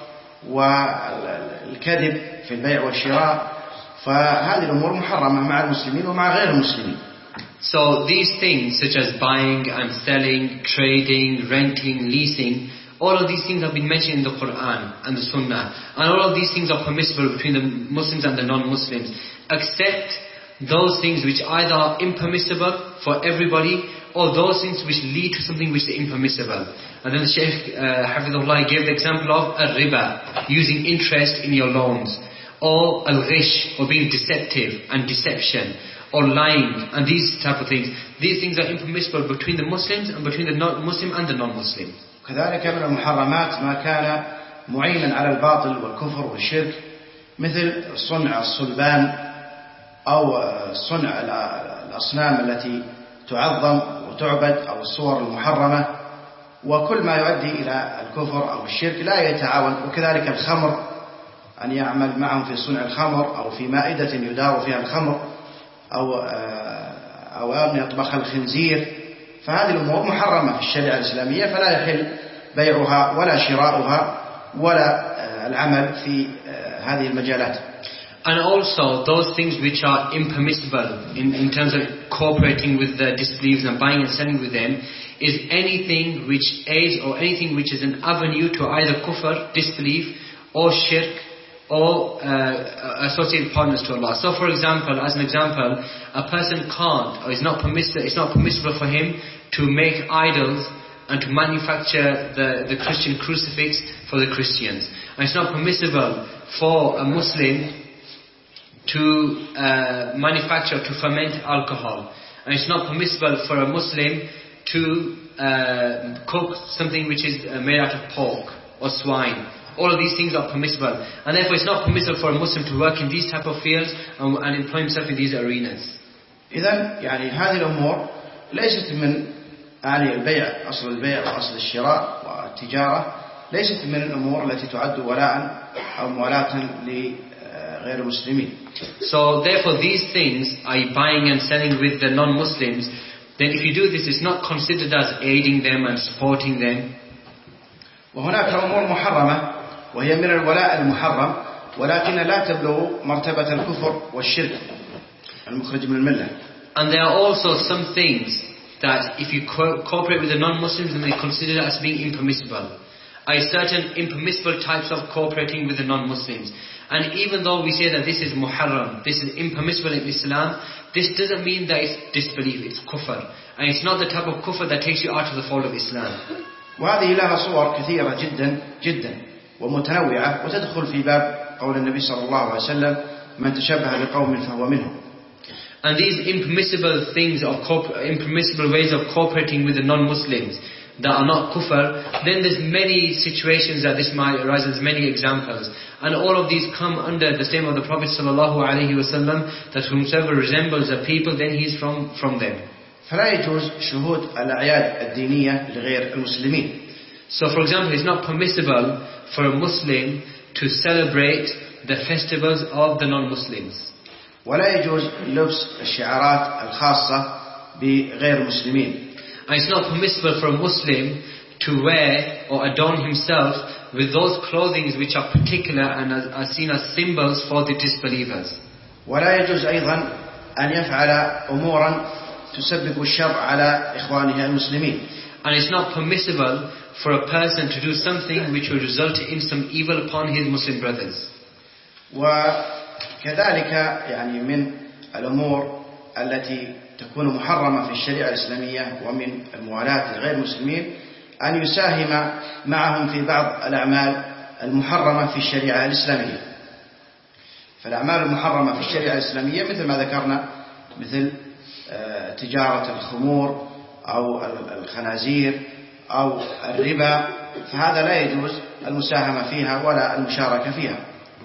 والكذب في البيع والشراء، فهذه الأمور محرمة مع المسلمين ومع غير المسلمين. So these things such as buying and selling, trading, renting, leasing, all of these things have been mentioned in the Quran and the Sunnah, and all of these things are permissible between the Muslims and the non-Muslims, except those things which either are impermissible for everybody or those things which lead to something which is impermissible. And then the Shaykh uh, Hafidhullah gave the example of al-riba, using interest in your loans, or al-ghish, or being deceptive and deception, or lying, and these type of things. These things are impermissible between the Muslims and between the non-Muslim and the non-Muslim. كذلك من المحرمات ما كان معينا على الباطل والكفر والشرك، مثل صنع الصلبان أو صنع الأصنام التي تعظم وتعبد أو الصور المحرمة، وكل ما يؤدي إلى الكفر أو الشرك لا يتعاون. وكذلك الخمر، أن يعمل معهم في صنع الخمر أو في مائدة يدار فيها الخمر، أو أو أن يطبخ الخنزير، فهذه الأمور محرمة في الشريعة الإسلامية، فلا يحل بيعها ولا شراؤها ولا العمل في هذه المجالات. And also those things which are impermissible in, in terms of cooperating with the disbelievers and buying and selling with them is anything which aids or anything which is an avenue to either kufr, disbelief, or shirk, or uh, associated partners to Allah. So for example, as an example, a person can't, or it's not permissible, it's not permissible for him to make idols and to manufacture the, the Christian crucifix for the Christians. And it's not permissible for a Muslim to uh, manufacture, to ferment alcohol. And it's not permissible for a Muslim to uh, cook something which is uh, made out of pork or swine. All of these things are permissible. And therefore it's not permissible for a Muslim to work in these type of fields and, and employ himself in these arenas. إذن يعني هذه الأمور ليست من آلي البيع، أصل البيع وأصل الشراء والتجارة ليست من الأمور التي تعد ولاء أو موالاة لغير المسلمين. So therefore these things, are buying and selling with the non-Muslims, then if you do this, it's not considered as aiding them and supporting them. وهناك أمور محرمة وهي من الولاء المحرم، ولكن لا تبلغ مرتبة الكفر والشرك المخرج من الملة. And there are also some things that if you co- cooperate with the non-Muslims, then they consider as being impermissible. Are certain impermissible types of cooperating with the non-Muslims. And even though we say that this is muharram, this is impermissible in Islam, this doesn't mean that it's disbelief, it's kufr. And it's not the type of kufr that takes you out of the fold of Islam. وهذه لها صور كثيرة جدا جدا ومتنوعة، وتدخل في باب قول النبي صلى الله عليه وسلم من تشبه بقوم فهو منهم. And these impermissible things of impermissible ways of cooperating with the non-Muslims that are not kufr, then there's many situations that this might arise, there's many examples. And all of these come under the statement of the Prophet sallallahu alaihi wasallam that whomsoever resembles a people, then he is from, from them. فلا يجوز شهود الأعياد الدينية لغير المسلمين. So for example, it's not permissible for a Muslim to celebrate the festivals of the non-Muslims. ولا يجوز لبس الشعارات الخاصة بغير المسلمين. And it's not permissible for a Muslim to wear or adorn himself with those clothing which are particular and are seen as symbols for the disbelievers. ولا يجوز أيضا أن يفعل أمورا تسبب الشر على إخوانه المسلمين. And it's not permissible for a person to do something which will result in some evil upon his Muslim brothers. وكذلك يعني من الأمور التي تكون محرمة في الشريعة الإسلامية ومن الموالاة لغير المسلمين أن يساهم معهم في بعض الأعمال المحرمة في الشريعة الإسلامية. فالأعمال المحرمة في الشريعة الإسلامية مثل ما ذكرنا مثل تجارة الخمور أو الخنازير أو الربا، فهذا لا يجوز المساهمة فيها ولا المشاركة فيها،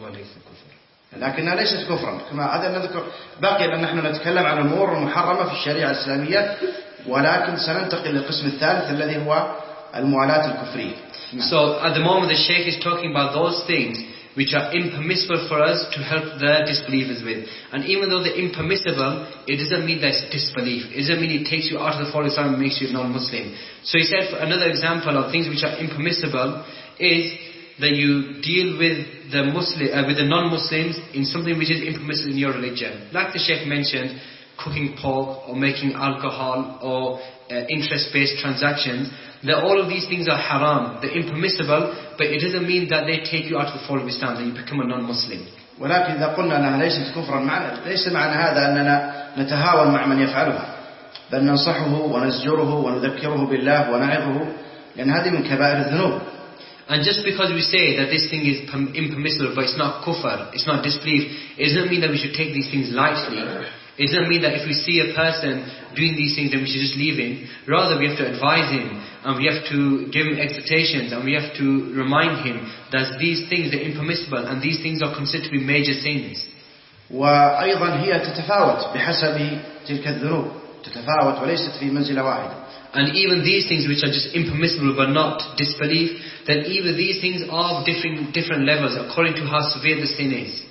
لكنها ليست كفرا. كما هذا نذكر بقي أن نحن نتكلم عن الأمور المحرمة في الشريعة الإسلامية، ولكن سننتقل للقسم الثالث الذي هو الموالاة الكفرية. So at the moment the Shaykh is talking about those things which are impermissible for us to help the disbelievers with. And even though they're impermissible, it doesn't mean that's disbelief. It doesn't mean it takes you out of the fold of Islam and makes you a non-Muslim. So he said, for another example of things which are impermissible is that you deal with the Muslim, uh, with the non-Muslims in something which is impermissible in your religion. Like the Shaykh mentioned, cooking pork or making alcohol or uh, interest-based transactions. That all of these things are haram, they're impermissible, but it doesn't mean that they take you out of the fold of Islam, that you become a non-Muslim. ولكن إذا قلنا أنها ليست كفرا معنا، ليس معنى هذا أننا نتهاون مع من يفعلها، بل ننصحه ونزجره ونذكره بالله ونعظه، لأن هذه من كبائر الذنوب. And just because we say that this thing is impermissible, but it's not kufr, it's not disbelief, it doesn't mean that we should take these things lightly. It doesn't mean that if we see a person doing these things, then we should just leave him. Rather, we have to advise him, and we have to give him exhortations, and we have to remind him that these things are impermissible, and these things are considered to be major sins. وأيضا هي تتفاوت بحسب تلك الذنوب، تتفاوت وليست في منزلة واحدة. And even these things which are just impermissible but not disbelief, then even these things are of different different levels according to how severe the sin is.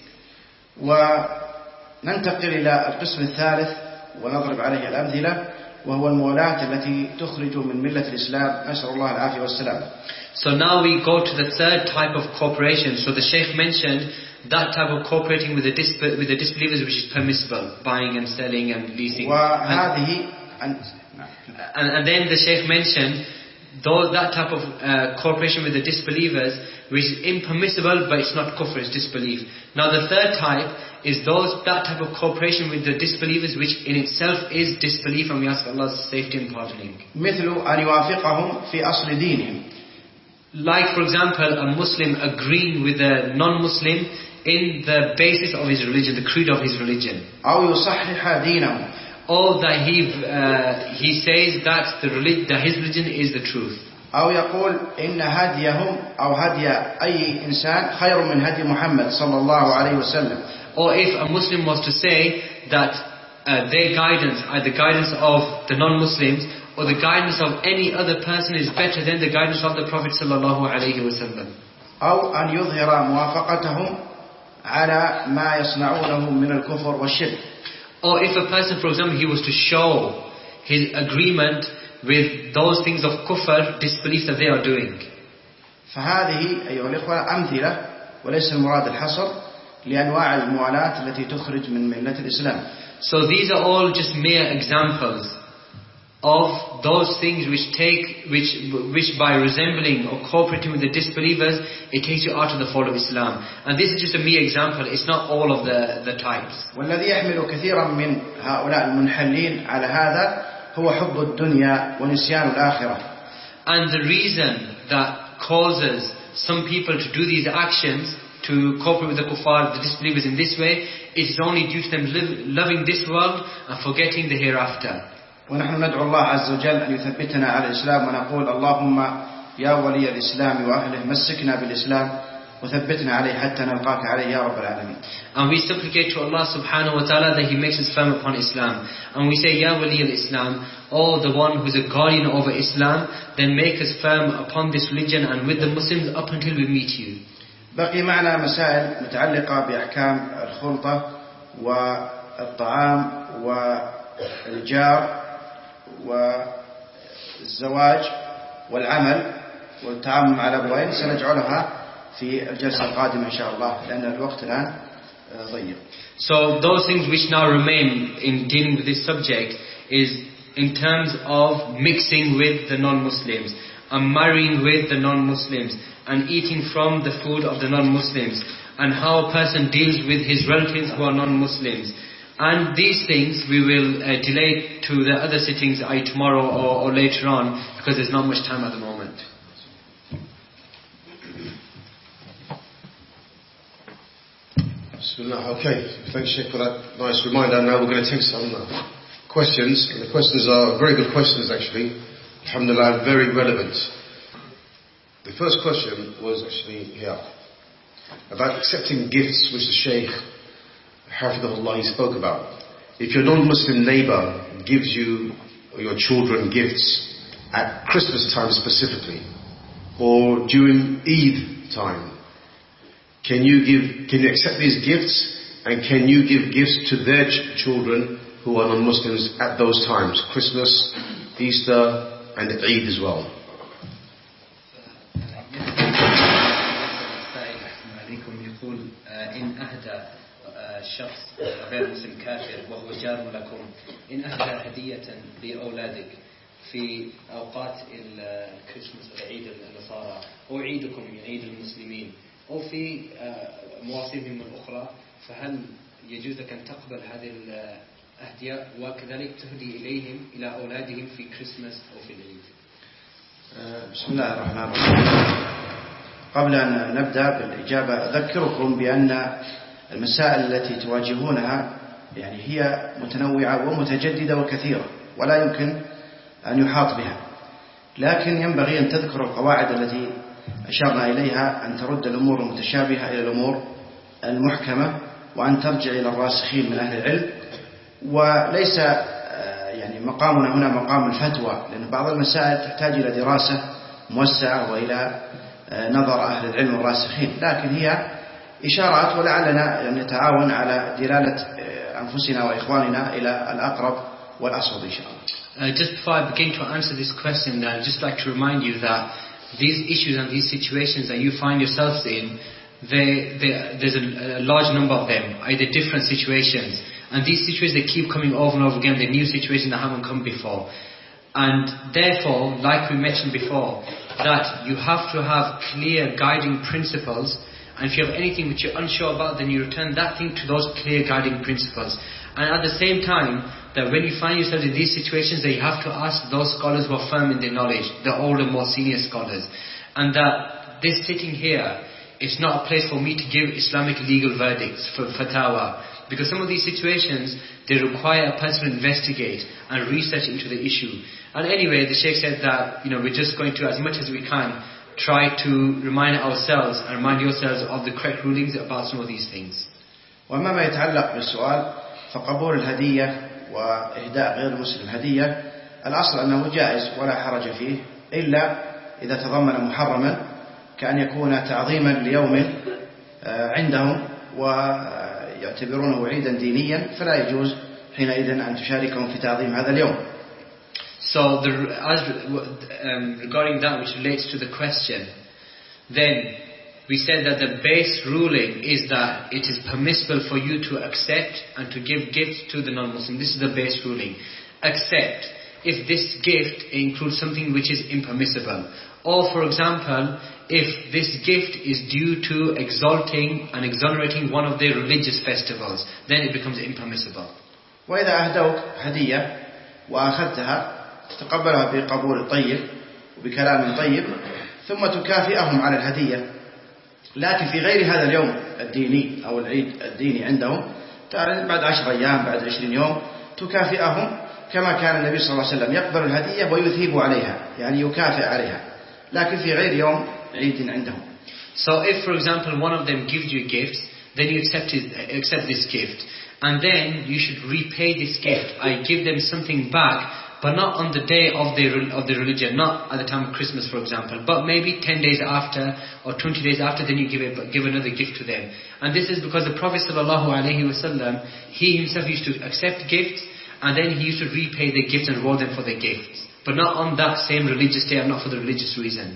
وننتقل إلى القسم الثالث ونضرب عليه الأمثلة، وهو الموالاة التي تخرج من ملة الإسلام، نسأل الله العافية والسلام. So now we go to the third type of cooperation. So the Shaykh mentioned that type of cooperating with the disbe- with the disbelievers which is permissible, buying and selling and leasing. وهذه and, and, and then the Shaykh mentioned those, that type of uh, cooperation with the disbelievers which is impermissible but it's not kufr, it's disbelief. Now the third type is those that type of cooperation with the disbelievers which in itself is disbelief, and we ask Allah's safety and pardoning. مثل أن يوافقهم في أصل دينهم. Like for example a Muslim agreeing with a non-Muslim in the basis of his religion, the creed of his religion. أو يصحح دينهم. Or that he uh, he says that the relig- that his religion is the truth. أو يقول إن هديهم أو هدي أي إنسان خير من هدي محمد صلى الله عليه وسلم. Or if a Muslim was to say that uh, their guidance, either the guidance of the non-Muslims or the guidance of any other person is better than the guidance of the Prophet sallallahu alaihi wasallam. أو أن يظهر موافقتهم على ما يصنعونه من الكفر والشرك. Or if a person, for example, he was to show his agreement with those things of kufr, disbelief that they are doing. فهذه أيها الإخوة أمثلة وليس المراد الحصر لأنواع الموالاة التي تخرج من ملة الإسلام. So these are all just mere examples of those things which take, which, which by resembling or cooperating with the disbelievers, it takes you out of the fold of Islam. And this is just a mere example. It's not all of the the types. والذي يحمل كثيرا من هؤلاء المنحلين على هذا هو حب الدنيا ونسيان الآخرة. And the reason that causes some people to do these actions, to cooperate with the kuffar, the disbelievers in this way, it is only due to them live, loving this world and forgetting the hereafter. ونحن ندعو الله عز وجل أن يثبتنا على الإسلام، ونقول اللهم يا ولي الإسلام وأهله مسكنا بالإسلام وثبتنا عليه حتى نلقاك عليه يا رب العالمين. And we supplicate to Allah subhanahu wa ta'ala that He makes us firm upon Islam. And we say, Ya Wali al-Islam, oh the one who is a guardian over Islam, then make us firm upon this religion and with the Muslims up until we meet you. بقي معنا مسائل متعلقة بأحكام الخلطة و والطعام والجار والزواج والعمل والتعامل مع الأبوين سنجعلها في الجلسة القادمة إن شاء الله لأن الوقت الآن ضيق. So those things which now remain in dealing with this subject is in terms of mixing with the non-Muslims and marrying with the non-Muslims and eating from the food of the non-Muslims and how a person deals with his relatives who are non-Muslims. And these things we will uh, delay to the other sittings either tomorrow or, or later on because there's not much time at the moment. Okay, thanks Sheikh for that nice reminder. Now we're going to take some uh, questions. And the questions are very good questions actually. Alhamdulillah, very relevant. The first question was actually here about accepting gifts which the Shaykh Hafidhullah spoke about. If your non-Muslim neighbour gives you or your children gifts at Christmas time specifically or during Eid time, can you give? Can you accept these gifts, and can you give gifts to their ch- children who are non-Muslims at those times, Christmas, Easter, and Eid as well? يقول إن أهدى شخص غير مسلم كافر وهو جار لكم إن أهدى هدية لأولادك في أوقات الكريسماس والعيد النصارى أو عيدكم عيد المسلمين أو في مواسمهم الأخرى فهل يجوز لك أن تقبل هذه الأهدية وكذلك تهدي إليهم إلى أولادهم في كريسماس أو في العيد؟ بسم الله الرحمن الرحيم. قبل أن نبدأ بالإجابة أذكركم بأن المسائل التي تواجهونها يعني هي متنوعة ومتجددة وكثيرة ولا يمكن أن يحاط بها، لكن ينبغي أن تذكر القواعد التي أشرنا إليها، أن ترد الأمور المتشابهة إلى الأمور المحكمة وأن ترجع إلى الراسخين من أهل العلم. وليس يعني مقامنا هنا مقام الفتوى، لأن بعض المسائل تحتاج إلى دراسة موسعة وإلى نظر أهل العلم الراسخين، لكن هي إشارات ولعلنا نتعاون على دلالة أنفسنا وإخواننا إلى الأقرب والأصوب إن شاء الله. Uh, just before I begin to answer this question, I'd just like to remind you that these issues and these situations that you find yourselves in, they, they, there's a, a large number of them, either different situations. And these situations, they keep coming over and over again, they're new situations that haven't come before. And therefore, like we mentioned before, that you have to have clear guiding principles, and if you have anything which you're unsure about, then you return that thing to those clear guiding principles. And at the same time, that when you find yourself in these situations, that you have to ask those scholars who are firm in their knowledge, the older, more senior scholars. And that this sitting here is not a place for me to give Islamic legal verdicts for fatwa. Because some of these situations, they require a person to investigate and research into the issue. And anyway, the Sheikh said that, you know, we're just going to, as much as we can, try to remind ourselves and remind yourselves of the correct rulings about some of these things. وما ما يتعلق بالسؤال فقبول الهدية وإهداء غير المسلم هدية الأصل أنه جائز ولا حرج فيه إلا إذا تضمن محرما كأن يكون تعظيما ليوم عندهم ويعتبرونه عيدا دينيا فلا يجوز حينئذ أن تشاركهم في تعظيم هذا اليوم. So the, as, um, regarding that which relates to the question, then we said that the base ruling is that it is permissible for you to accept and to give gifts to the non-Muslim. This is the base ruling. Except if this gift includes something which is impermissible. Or for example, if this gift is due to exalting and exonerating one of their religious festivals, then it becomes impermissible. وإذا أهدوك هدية وأخذتها تتقبلها بقبول طيب وبكلام طيب ثم تكافئهم على الهدية، لكن في غير هذا اليوم الديني أو العيد الديني عندهم بعد عشر أيام بعد عشرين يوم تكافئهم كما كان النبي صلى الله عليه وسلم يقبل الهدية ويثيب عليها، يعني يكافئ عليها، لكن في غير يوم عيد عندهم. So if for example one of them gives you a gift, then you accept, it, accept this gift, and then you should repay this gift. I give them something back but not on the day of their of their religion, not at the time of Christmas, for example, but maybe ten days after or twenty days after, then you give it, give another gift to them. And this is because the Prophet sallallahu alaihi wasallam, he himself used to accept gifts, and then he used to repay the gifts and reward them for their gifts, but not on that same religious day and not for the religious reason.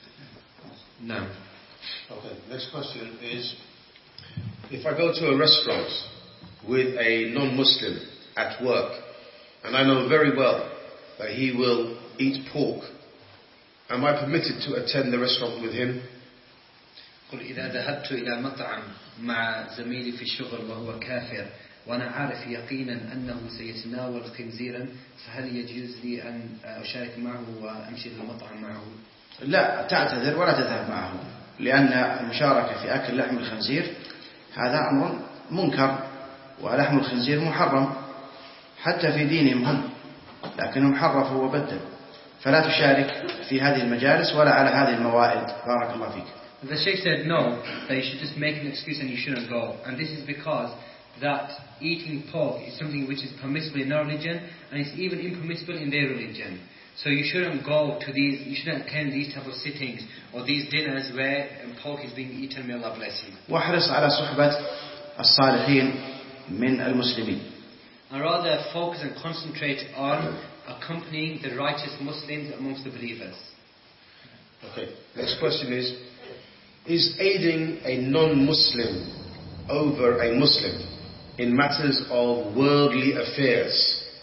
No. Okay, next question is, if I go to a restaurant with a non-Muslim at work, and I know very well that he will eat pork, am I permitted to attend the restaurant with him? قل إذا ذهبت إلى مطعم مع زميلي في الشغل وهو كافر وأنا عارف يقينا أنه سيتناول خنزيرا فهل يجوز لي أن أشارك معه وأمشي للمطعم معه؟ لا تعتذر ولا تذهب معه، لأن المشاركة في أكل لحم الخنزير هذا أمر منكر، ولحم الخنزير محرم حتى في دينهم هم، لكنهم حرفوا وبدلوا، فلا تشارك في هذه المجالس ولا على هذه الموائد. بارك الله فيك. The Sheikh said no, that you should just make an excuse and you shouldn't go. And this is because that eating pork is something which is permissible in our religion, and it's even impermissible in their religion. So you shouldn't go to these, you shouldn't attend these type of sittings or these dinners where pork is being eaten. May Allah bless you. واحرص على صحبة الصالحين من المسلمين. And rather focus and concentrate on accompanying the righteous Muslims amongst the believers. Okay, next question is, is aiding a non-Muslim over a Muslim in matters of worldly affairs,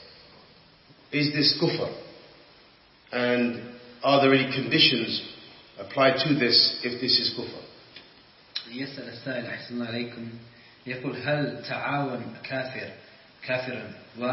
is this kufr? And are there any conditions applied to this if this is kufr? يسأل السائل أحسن الله عليكم يقول هل تعاون كافر كافرا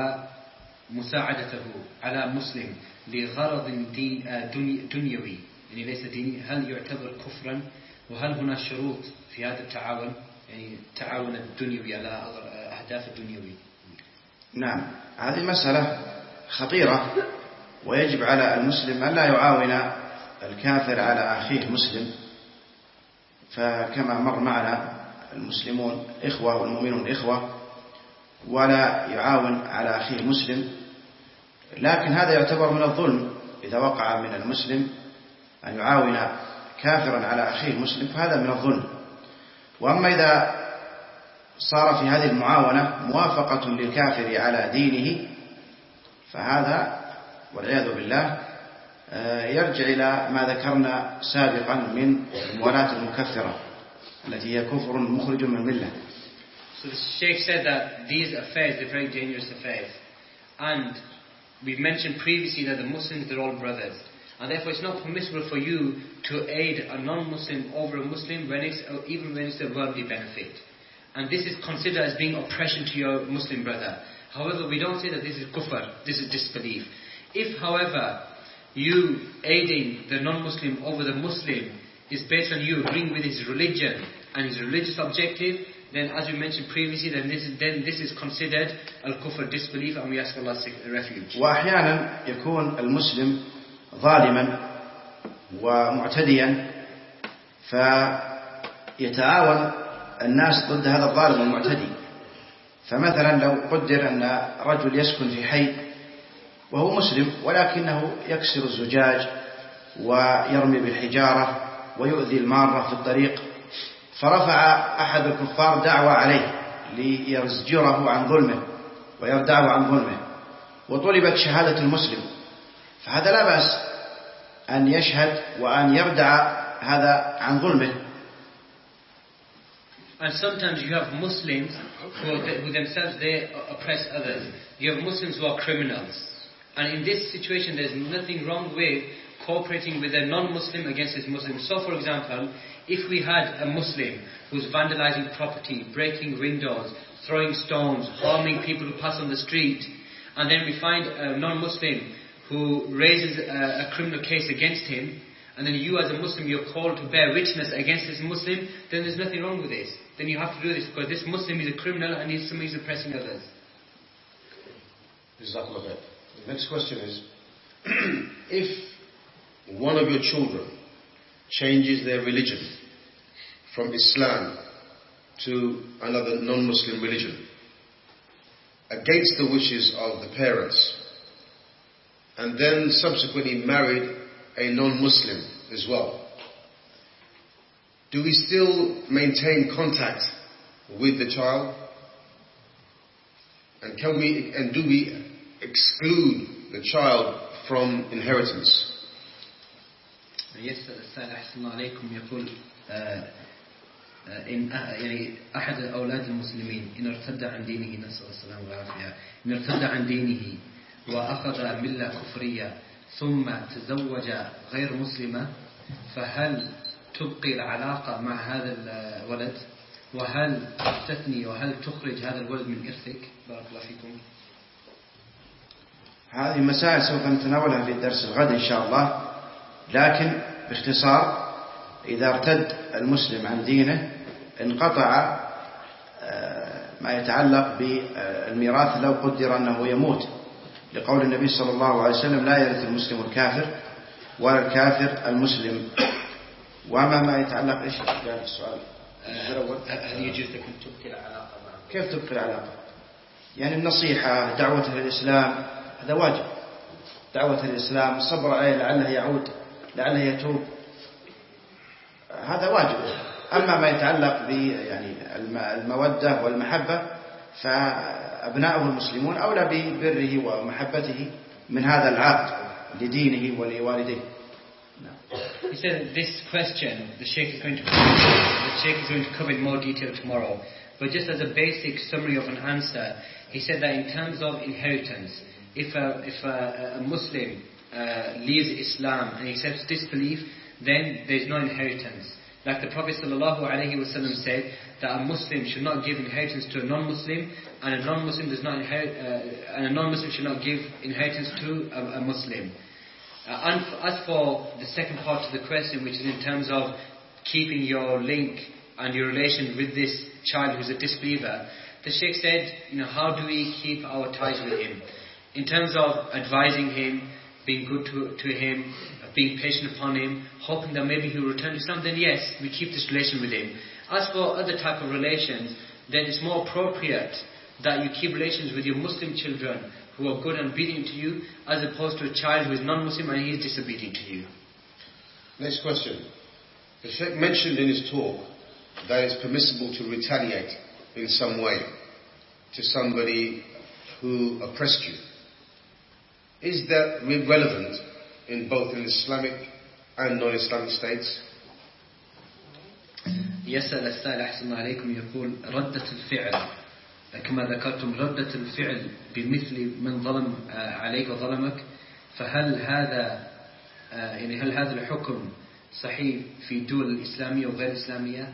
ومساعدته على مسلم لغرض دي دنيوي يعني ليس ديني هل يعتبر كفرا، وهل هناك شروط في هذا التعاون يعني التعاون الدنيوي على أهداف الدنيوي؟ نعم، هذه مسألة خطيرة، ويجب على المسلم أن لا يعاون الكافر على أخيه مسلم، فكما مر معنا المسلمون إخوة والمؤمنون إخوة، ولا يعاون على أخيه مسلم. لكن هذا يعتبر من الظلم إذا وقع من المسلم أن يعاون كافرا على أخيه مسلم، فهذا من الظلم. وأما إذا صار في هذه المعاونة موافقة للكافر على دينه فهذا والعياذ بالله يرجع إلى ما ذكرنا سابقا من الموالاة المكفرة التي هي كفر مخرج من الملة. So the Sheikh said that these affairs are very dangerous affairs, and we mentioned previously that the Muslims, they're all brothers, and therefore it's not permissible for you to aid a non-Muslim over a Muslim when it's, even when it's a worldly benefit. And this is considered as being oppression to your Muslim brother. However, we don't say that this is kufr, this is disbelief. If, however, you aiding the non-Muslim over the Muslim is based on you agreeing with his religion and his religious objective, then as we mentioned previously, then this is, then this is considered al-kufr, disbelief, and we ask Allah's refuge. وأحيانا يكون المسلم ظالما ومعتديا فيتعاون الناس ضد هذا الظالم والمعتدي. فمثلا لو قدر أن رجل يسكن في حي وهو مسلم ولكنه يكسر الزجاج ويرمي بالحجارة ويؤذي المارة في الطريق، فرفع أحد الكفار دعوة عليه ليزجره عن ظلمه ويردعه عن ظلمه، وطلبت شهادة المسلم، فهذا لا بأس أن يشهد وأن يردع هذا عن ظلمه. And sometimes you have Muslims who, who themselves they oppress others. You have Muslims who are criminals. And in this situation there's nothing wrong with cooperating with a non-Muslim against his Muslim. So for example, if we had a Muslim who's vandalizing property, breaking windows, throwing stones, harming people who pass on the street, and then we find a non-Muslim who raises a, a criminal case against him, and then you as a Muslim, you're called to bear witness against this Muslim, then there's nothing wrong with this. Then you have to do this because this Muslim is a criminal and he's somebody who's oppressing others. The next question is, if one of your children changes their religion from Islam to another non-Muslim religion against the wishes of the parents, and then subsequently married a non-Muslim as well, do we still maintain contact with the child? And can we, and do we exclude the child from inheritance? يسأل السائل أحسن الله عليكم يقول إن يعني أحد أولاد المسلمين إن ارتد عن دينه نسأل الله السلامة والعافية إن ارتد عن دينه وأخذ ملة كفرية ثم تزوج غير مسلمة فهل تبقي العلاقة مع هذا الولد وهل تستثني وهل تخرج هذا الولد من إرثك؟ بارك الله فيكم. هذه مسائل سوف نتناولها في الدرس الغد إن شاء الله، لكن باختصار إذا ارتد المسلم عن دينه انقطع ما يتعلق بالميراث لو قدر أنه يموت، لقول النبي صلى الله عليه وسلم لا يرث المسلم الكافر ولا الكافر المسلم. وما ما يتعلق إيش يعني السؤال هل يجوز لكم تبقي العلاقة معه؟ كيف تبقي العلاقة؟ يعني النصيحة، دعوة للإسلام، هذا واجب. دعوة الإسلام، الصبر عليه لعله يعود لعله يتوب، هذا واجب. أما ما يتعلق ب يعني المودة والمحبة فأبناؤه المسلمون أولى ببره ومحبته من هذا العقد لدينه ولوالديه. He said this question the Sheikh is going to the Sheikh is going to cover in more detail tomorrow, but just as a basic summary of an answer, he said that in terms of inheritance, if a if a, a Muslim uh, leaves Islam and accepts disbelief, then there is no inheritance. Like the Prophet sallallahu alaihi wasallam said that a Muslim should not give inheritance to a non-Muslim, and a non-Muslim does not inherit, uh, and a non-Muslim should not give inheritance to a, a Muslim. Uh, and as for the second part of the question, which is in terms of keeping your link and your relation with this child who's a disbeliever, the Sheikh said, you know, how do we keep our ties with him? In terms of advising him, being good to, to him, being patient upon him, hoping that maybe he'll return to Islam, then yes, we keep this relation with him. As for other type of relations, then it's more appropriate that you keep relations with your Muslim children who are good and obedient to you, as opposed to a child who is non-Muslim and he is disobedient to you. Next question. The Sheikh mentioned in his talk that it's permissible to retaliate in some way to somebody who oppressed you. Is that relevant in both in Islamic and non-Islamic states? يسأل السائل أحسن الله عليكم يقول ردة الفعل كما ذكرتم ردة الفعل بمثل من ظلم عليك وظلمك، فهل هذا يعني هل هذا الحكم صحيح في الدول الإسلامية وغير الإسلامية؟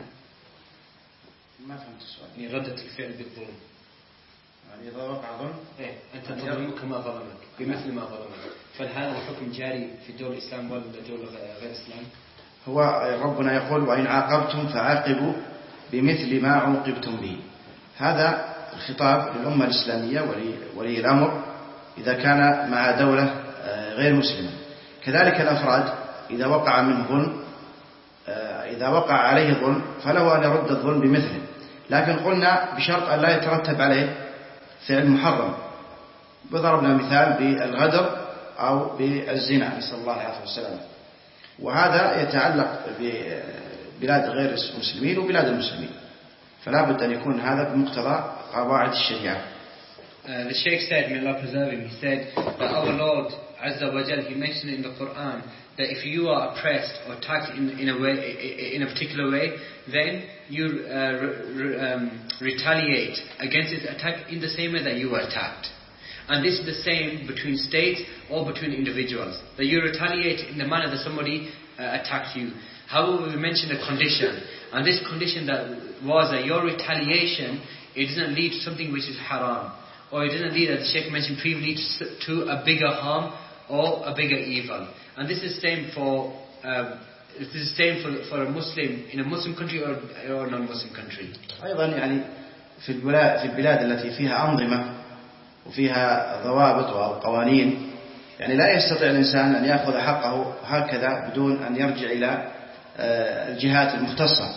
ما فهمت السؤال. يعني ردة الفعل بالظلم، يعني إذا وقع ظلم إيه أنت تظلمك كما ظلمك بمثل ما ظلمك، فهل هذا الحكم جاري في الدول الإسلام ولا الدول غير الإسلام؟ هو ربنا يقول وإن عاقبتم فعاقبوا بمثل ما عوقبتم به. هذا الخطاب للأمة الإسلامية ولي الأمر إذا كان مع دولة غير مسلمة. كذلك الأفراد إذا وقع من ظلم إذا وقع عليه ظلم فله أن يرد الظلم بمثله، لكن قلنا بشرط أن لا يترتب عليه فعل محرم. وضربنا مثال بالغدر أو بالزنا نسأل الله العافية والسلامة، وهذا يتعلق ببلاد غير المسلمين وبلاد المسلمين، فلا بد أن يكون هذا بمقتضى قواعد الشريعة. Uh, the Sheikh said, may Allah preserve him, he said that our Lord Azza wa Jal, he mentioned in the Quran that if you are oppressed or attacked in, in a way, in a particular way, then you uh, re, um, retaliate against this attack in the same way that you were attacked. And this is the same between states or between individuals, that you retaliate in the manner that somebody uh, attacked you. However, we mentioned a condition, and this condition that was that your retaliation, it doesn't lead to something which is haram, or it doesn't lead, as the Sheikh mentioned previously, to a bigger harm or a bigger evil. And this is the same for uh, this is the same for, for a Muslim in a Muslim country or, or non-Muslim country. أيضا يعني في البلاد في البلاد التي فيها أنظمة وفيها ضوابط وقوانين، يعني لا يستطيع الإنسان أن يأخذ حقه هكذا بدون أن يرجع إلى الجهات المختصة،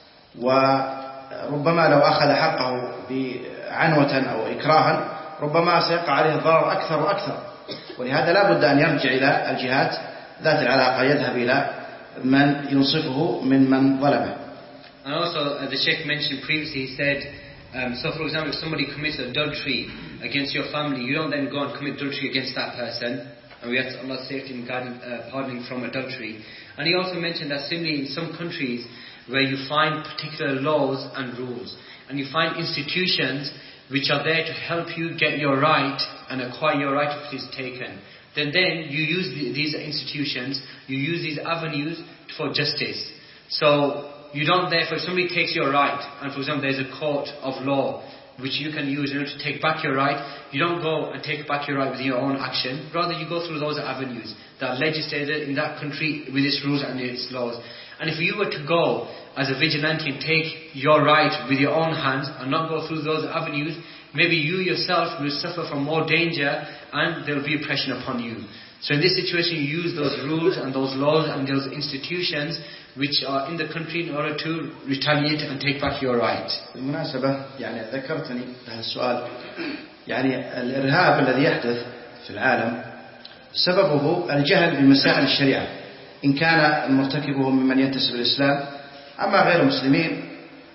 وربما لو أخذ حقه بعنوة أو إكراها ربما سيقع عليه الضرر أكثر وأكثر. ولهذا لا بد أن يرجع إلى الجهات ذات العلاقة يذهب إلى من ينصفه من من ظلمه. And also, as the Sheikh mentioned previously, he said, um, so for example, if somebody commits adultery against your family, you don't then go and commit adultery against that person. And we ask Allah's safety and guidance, uh, pardoning from adultery. And he also mentioned that similarly in some countries where you find particular laws and rules, and you find institutions which are there to help you get your right and acquire your right if it is taken, then then you use the, these institutions, you use these avenues for justice. So you don't therefore, if somebody takes your right, and for example there's a court of law which you can use in order to take back your right, you don't go and take back your right with your own action, rather you go through those avenues that are legislated in that country with its rules and its laws. And if you were to go as a vigilante and take your right with your own hands and not go through those avenues, maybe you yourself will suffer from more danger and there will be oppression upon you. So in this situation you use those rules and those laws and those institutions which are in the country in order to retaliate and take back your right. بالمناسبة يعني ذكرتني هذا السؤال. يعني الإرهاب الذي يحدث في العالم سببه الجهل بمسائل الشريعة، إن كان مرتكبه ممن ينتسب الإسلام، أما غير المسلمين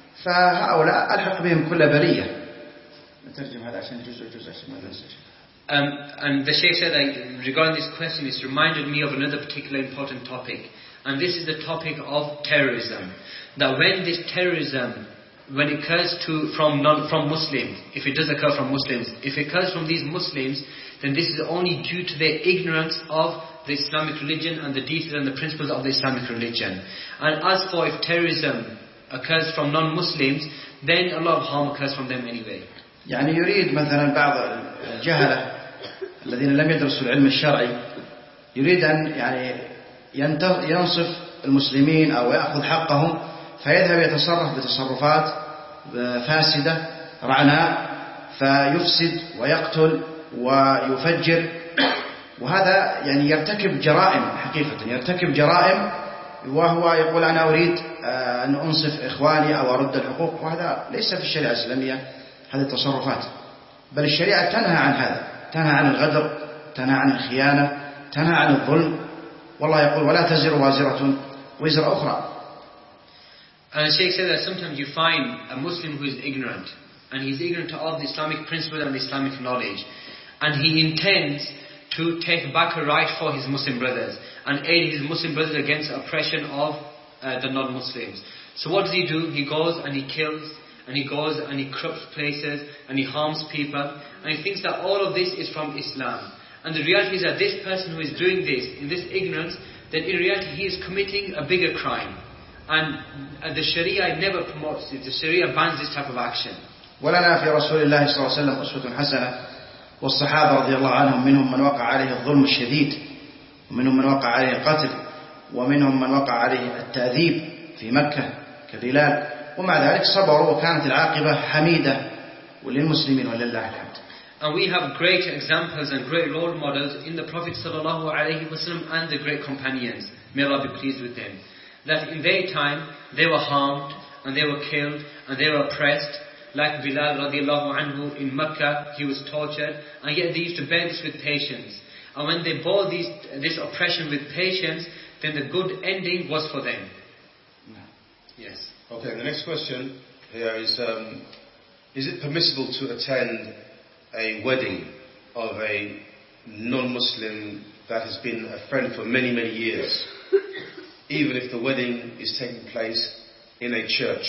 فهؤلاء ألحق بهم كل برية. نترجم هذا عشان جزء جزء عشان ما ننسى. Um, and the Shaykh said that regarding this question, it's reminded me of another particular important topic. And this is the topic of terrorism. That when this terrorism, when it occurs to, from, non, from Muslims, if it does occur from Muslims, if it occurs from these Muslims, then this is only due to their ignorance of the Islamic religion and the details and the principles of the Islamic religion. And as for if terrorism occurs from non-Muslims, then a lot of harm occurs from them anyway. يعني يريد مثلا بعض الجهلة الذين لم يدرسوا العلم الشرعي يريد أن يعني ينصف المسلمين أو يأخذ حقهم، فيذهب يتصرف بتصرفات فاسدة رعناء، فيفسد ويقتل ويفجر، وهذا يعني يرتكب جرائم حقيقة، يرتكب جرائم وهو يقول أنا أريد أن أنصف إخواني أو أرد الحقوق، وهذا ليس في الشريعة الإسلامية هذه التصرفات، بل الشريعة تنهى عن هذا، تنهى عن الغدر، تنهى عن الخيانة، تنهى عن الظلم، والله يقول ولا تزر وازرة وزر أخرى. And the Shaykh said that sometimes you find a Muslim who is ignorant, and he's ignorant of the Islamic principles and the Islamic knowledge, and he intends to take back a right for his Muslim brothers and aid his Muslim brothers against oppression of uh, the non-Muslims. So what does he do? He goes and he kills, and he goes and he corrupts places, and he harms people, and he thinks that all of this is from Islam. And the reality is that this person who is doing this, in this ignorance, then in reality he is committing a bigger crime. And uh, the Sharia never promotes it. The Sharia bans this type of action. ولنا في رسول الله صلى الله عليه وسلم أسوة حسنة، والصحابة رضي الله عنهم منهم من وقع عليه الظلم الشديد، ومنهم من وقع عليه القتل، ومنهم من وقع عليه التأذيب في مكة كبلال، ومع ذلك صبروا وكانت العاقبة حميدة وللمسلمين ولله الحمد. And we have great examples and great role models in the Prophet sallallahu alaihi wasallam and the great companions. May Allah be pleased with them. That in their time they were harmed and they were killed and they were oppressed. Like Bilal radiallahu anhu in Mecca, he was tortured, and yet they used to bear this with patience. And when they bore these, this oppression with patience, then the good ending was for them. No. Yes. Okay, the next question here is, um, is it permissible to attend a wedding of a non-Muslim that has been a friend for many, many years, even if the wedding is taking place in a church?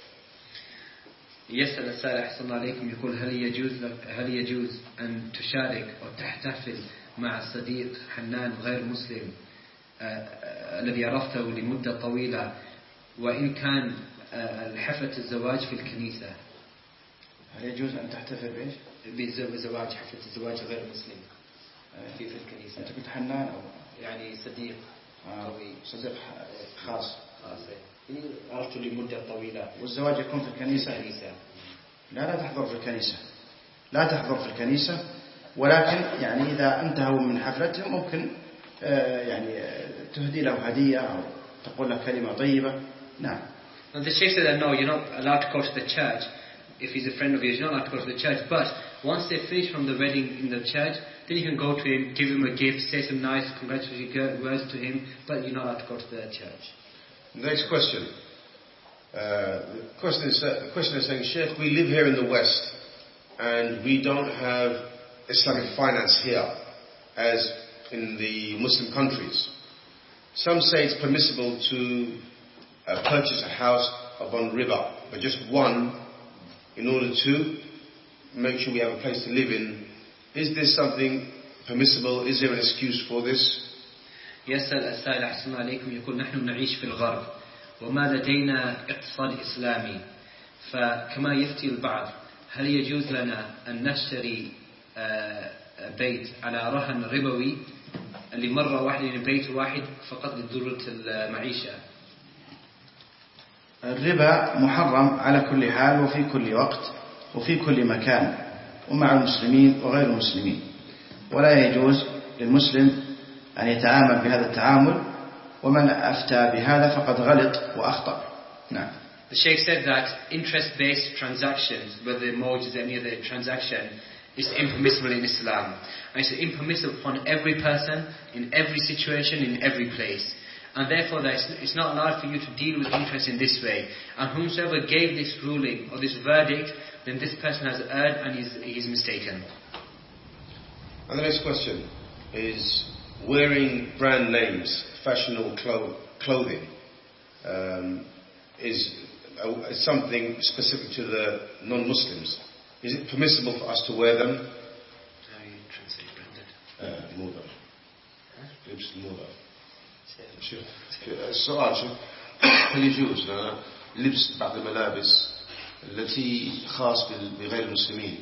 يسأل السائل أحسن عليكم يقول هل يجوز هل يجوز أن تشارك أو تحتفل مع صديق حنان غير مسلم الذي عرفته لمدة طويلة وإن كان حفلة الزواج في الكنيسة؟ هل يجوز أن تحتفل بإيش؟ بزواج حفلة الزواج غير مسلم في في الكنيسة. أنت كنت حنان أو يعني صديق قوي صديق خاص خاص عرفته لمدة طويلة. والزواج يكون في الكنيسة؟ لا لا تحضر في الكنيسة، لا تحضر في الكنيسة، ولكن يعني إذا انتهوا من حفلتهم ممكن يعني تهدي له هدية أو تقول له كلمة طيبة. نعم. And the Shaykh said that no, you're not allowed to go to the church, if he's a friend of yours, you're not allowed to go to the church. But once they finish from the wedding in the church, then you can go to him, give him a gift, say some nice congratulatory words to him, but you're not allowed to go to the church. Next question. Uh, the question is, uh, the question is saying, Sheikh, we live here in the West, and we don't have Islamic finance here, as in the Muslim countries. Some say it's permissible to uh, purchase a house upon riba, but just one, in order to make sure we have a place to live in. Is this something permissible? Is there an excuse for this? يسأل السائل أحسن عليكم يقول نحن نعيش في الغرب وما لدينا اقتصاد إسلامي فكما يفتي البعض هل يجوز لنا أن نشتري بيت على رهن ربوي لمرة واحدة لبيت واحد فقط لضرورة المعيشة؟ الربا محرم على كل حال وفي كل وقت وفي كل مكان ومع المسلمين وغير المسلمين، ولا يجوز للمسلم أن يتعامل بهذا التعامل، ومن أفتى بهذا فقد غلط وأخطأ. نعم. The Sheikh said that interest-based transactions, whether mortgage or any other transaction, is impermissible in Islam. And it's impermissible upon every person, in every situation, in every place. And therefore that it's not allowed for you to deal with interest in this way. And whomsoever gave this ruling or this verdict, then this person has erred and he's, he's mistaken. And the next question is wearing brand names, fashionable clo- clothing, um, is, uh, is something specific to the non-Muslims. Is it permissible for us to wear them? How do you translate branded? موضة. لبس الموضة. السؤال شوف هل يجوز لبس بعض الملابس التي خاص بغير المسلمين؟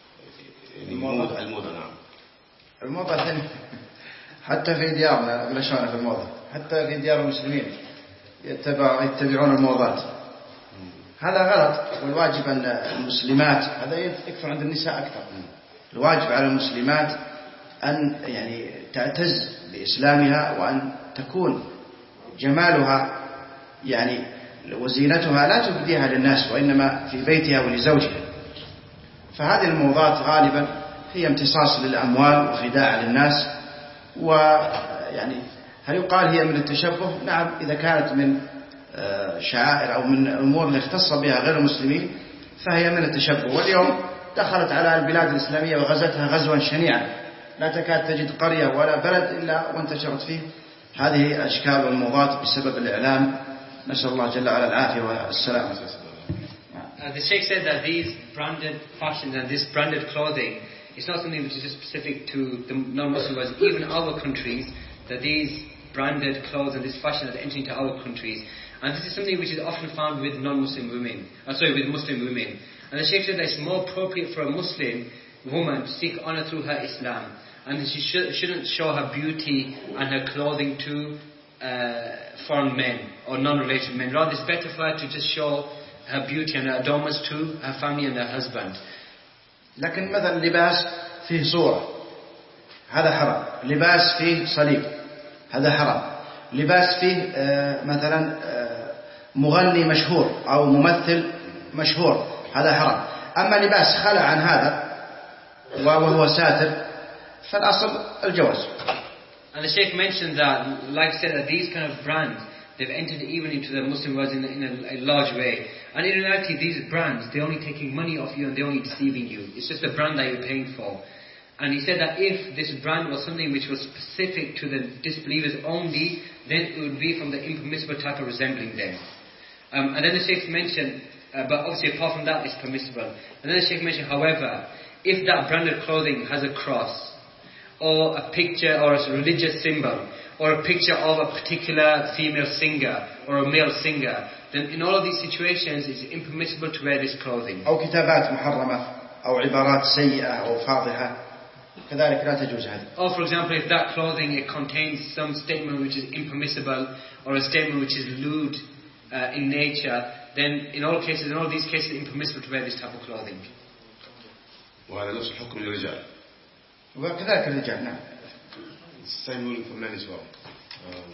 الموضة الموضة نعم. الموضة ثانية حتى في ديارنا بلشونا في الموضة، حتى في ديار المسلمين يتبع يتبعون الموضات. هذا غلط، والواجب أن المسلمات هذا يكثر عند النساء أكثر. الواجب على المسلمات أن يعني تعتز بإسلامها وأن تكون جمالها يعني وزينتها لا تبديها للناس وإنما في بيتها ولزوجها. فهذه الموضات غالبا هي امتصاص للأموال وخداع للناس، ويعني هل يقال هي من التشبه؟ نعم، إذا كانت من شعائر أو من الأمور اللي اختص بها غير المسلمين فهي من التشبه. واليوم دخلت على البلاد الإسلامية وغزتها غزوا شنيعا، لا تكاد تجد قرية ولا بلد إلا وانتشرت فيه هذه الأشكال والموضات بسبب الإعلام. نسأل الله جل وعلا العافية والسلامة. Uh, the Sheikh said that these branded fashions and this branded clothing is not something which is just specific to the non-Muslims, even our countries, that these branded clothes and this fashion is entering into our countries. And this is something which is often found with non-Muslim women, uh, sorry, with Muslim women. And the Sheikh said that it's more appropriate for a Muslim woman to seek honor through her Islam. And she sh- shouldn't show her beauty and her clothing to uh, foreign men or non-related men. Rather, it's better for her to just show her beauty and her adornments to her family and her husband. لكن مثلا لباس فيه صورة هذا حرام، لباس فيه صليب هذا حرام، لباس فيه آه مثلا آه مغني مشهور أو ممثل مشهور هذا حرام. أما لباس خلع عن هذا وهو ساتر فالأصل الجواز. And the Sheikh mentioned that, like I said, that these kind of brands, they've entered even into the Muslim world in, a, in a, a large way. And in reality, these brands, they're only taking money off you and they're only deceiving you. It's just a brand that you're paying for. And he said that if this brand was something which was specific to the disbelievers only, then it would be from the impermissible type of resembling them. Um, and then the Sheikh mentioned, uh, but obviously apart from that, it's permissible. And then the Sheikh mentioned, however, if that branded clothing has a cross, or a picture or a religious symbol, or a picture of a particular female singer or a male singer, then in all of these situations it's impermissible to wear this clothing. أو كتابات محرمة أو عبارات سيئة أو فاضحة كذلك لا تجوز هذا. Or for example, if that clothing it contains some statement which is impermissible or a statement which is lewd uh, in nature, then in all cases, in all these cases, it's impermissible to wear this type of clothing. وهذا نفس الحكم للرجال. وكذلك الرجال نعم. Same ruling for men as well. Um,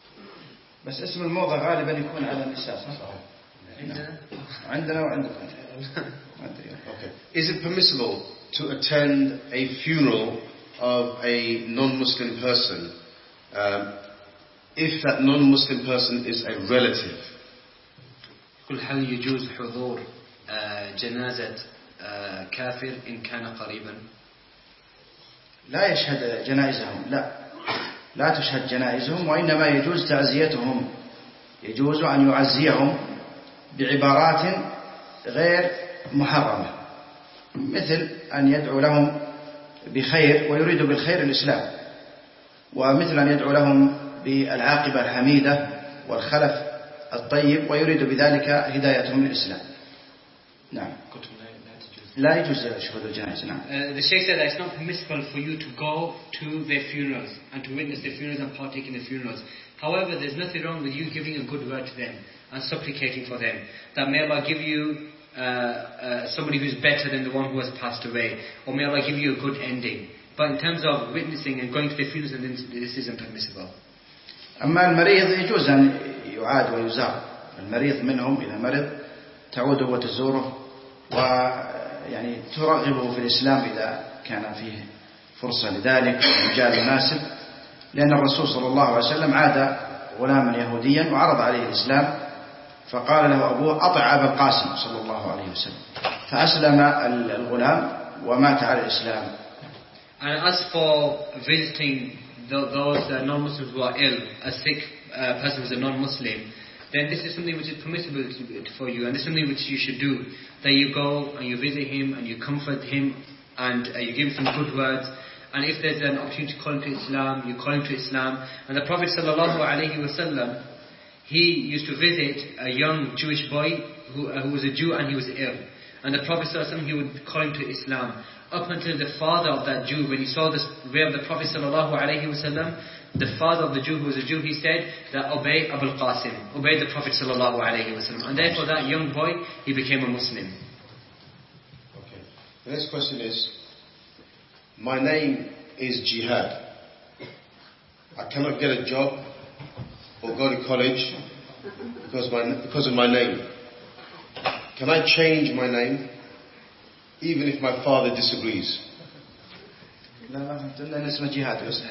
بس اسم الموضة غالبا يكون على النساء صح؟ عندنا عندنا وعندكم. Okay. Is it permissible to attend a funeral of a non-Muslim person um, if that non-Muslim person is a relative? يقول هل يجوز حضور جنازة كافر إن كان قريبا؟ لا يشهد جنائزهم، لا لا تشهد جنائزهم، وإنما يجوز تعزيتهم. يجوز أن يعزيهم بعبارات غير محرمة، مثل أن يدعو لهم بخير ويريد بالخير الإسلام، ومثل أن يدعو لهم بالعاقبة الحميدة والخلف الطيب ويريد بذلك هدايتهم للإسلام. نعم. لا يجوز شهود الجنائز. نعم. Uh, the Shaykh said that it's not permissible for you to go to their funerals and to witness their funerals and partake in their funerals. However, there's nothing wrong with you giving a good word to them and supplicating for them, that may Allah give you uh, uh, somebody who's better than the one who has passed away, or may Allah give you a good ending. But in terms of witnessing and going to their funerals, and this isn't permissible. أما المريض يجوز أن يعاد ويزار. المريض منهم إذا مرض تعوده وتزوره ويعني ترغبه في الإسلام إذا كان فيه فرصة لذلك ومجال مناسب، لأن الرسول صلى الله عليه وسلم عاد غلاما يهوديا وعرض عليه الإسلام فقال له أبوه أطع أبا القاسم صلى الله عليه وسلم، فأسلم الغلام ومات على الإسلام. And as for visiting those uh, non-Muslims who are ill, a sick uh, person who is a non-Muslim, then this is something which is permissible to, for you, and this is something which you should do. That you go and you visit him and you comfort him and uh, you give him some good words. And if there's an opportunity to call him to Islam, you call him to Islam. And the Prophet sallallahu alaihi wasallam, he used to visit a young Jewish boy who, uh, who was a Jew and he was ill. And the Prophet sallallahu alaihi wasallam, he would call him to Islam. Up until the father of that Jew, when he saw this way of the Prophet sallallahu alaihi wasallam, the father of the Jew who was a Jew, he said that obey Abul Qasim, obey the Prophet sallallahu alaihi wasallam. And therefore that young boy, he became a Muslim. Okay. The next question is, my name is Jihad. I cannot get a job or go to college because, my, because of my name. Can I change my name even if my father disagrees? لا ما فهمت إلا اسمه جهاد بس.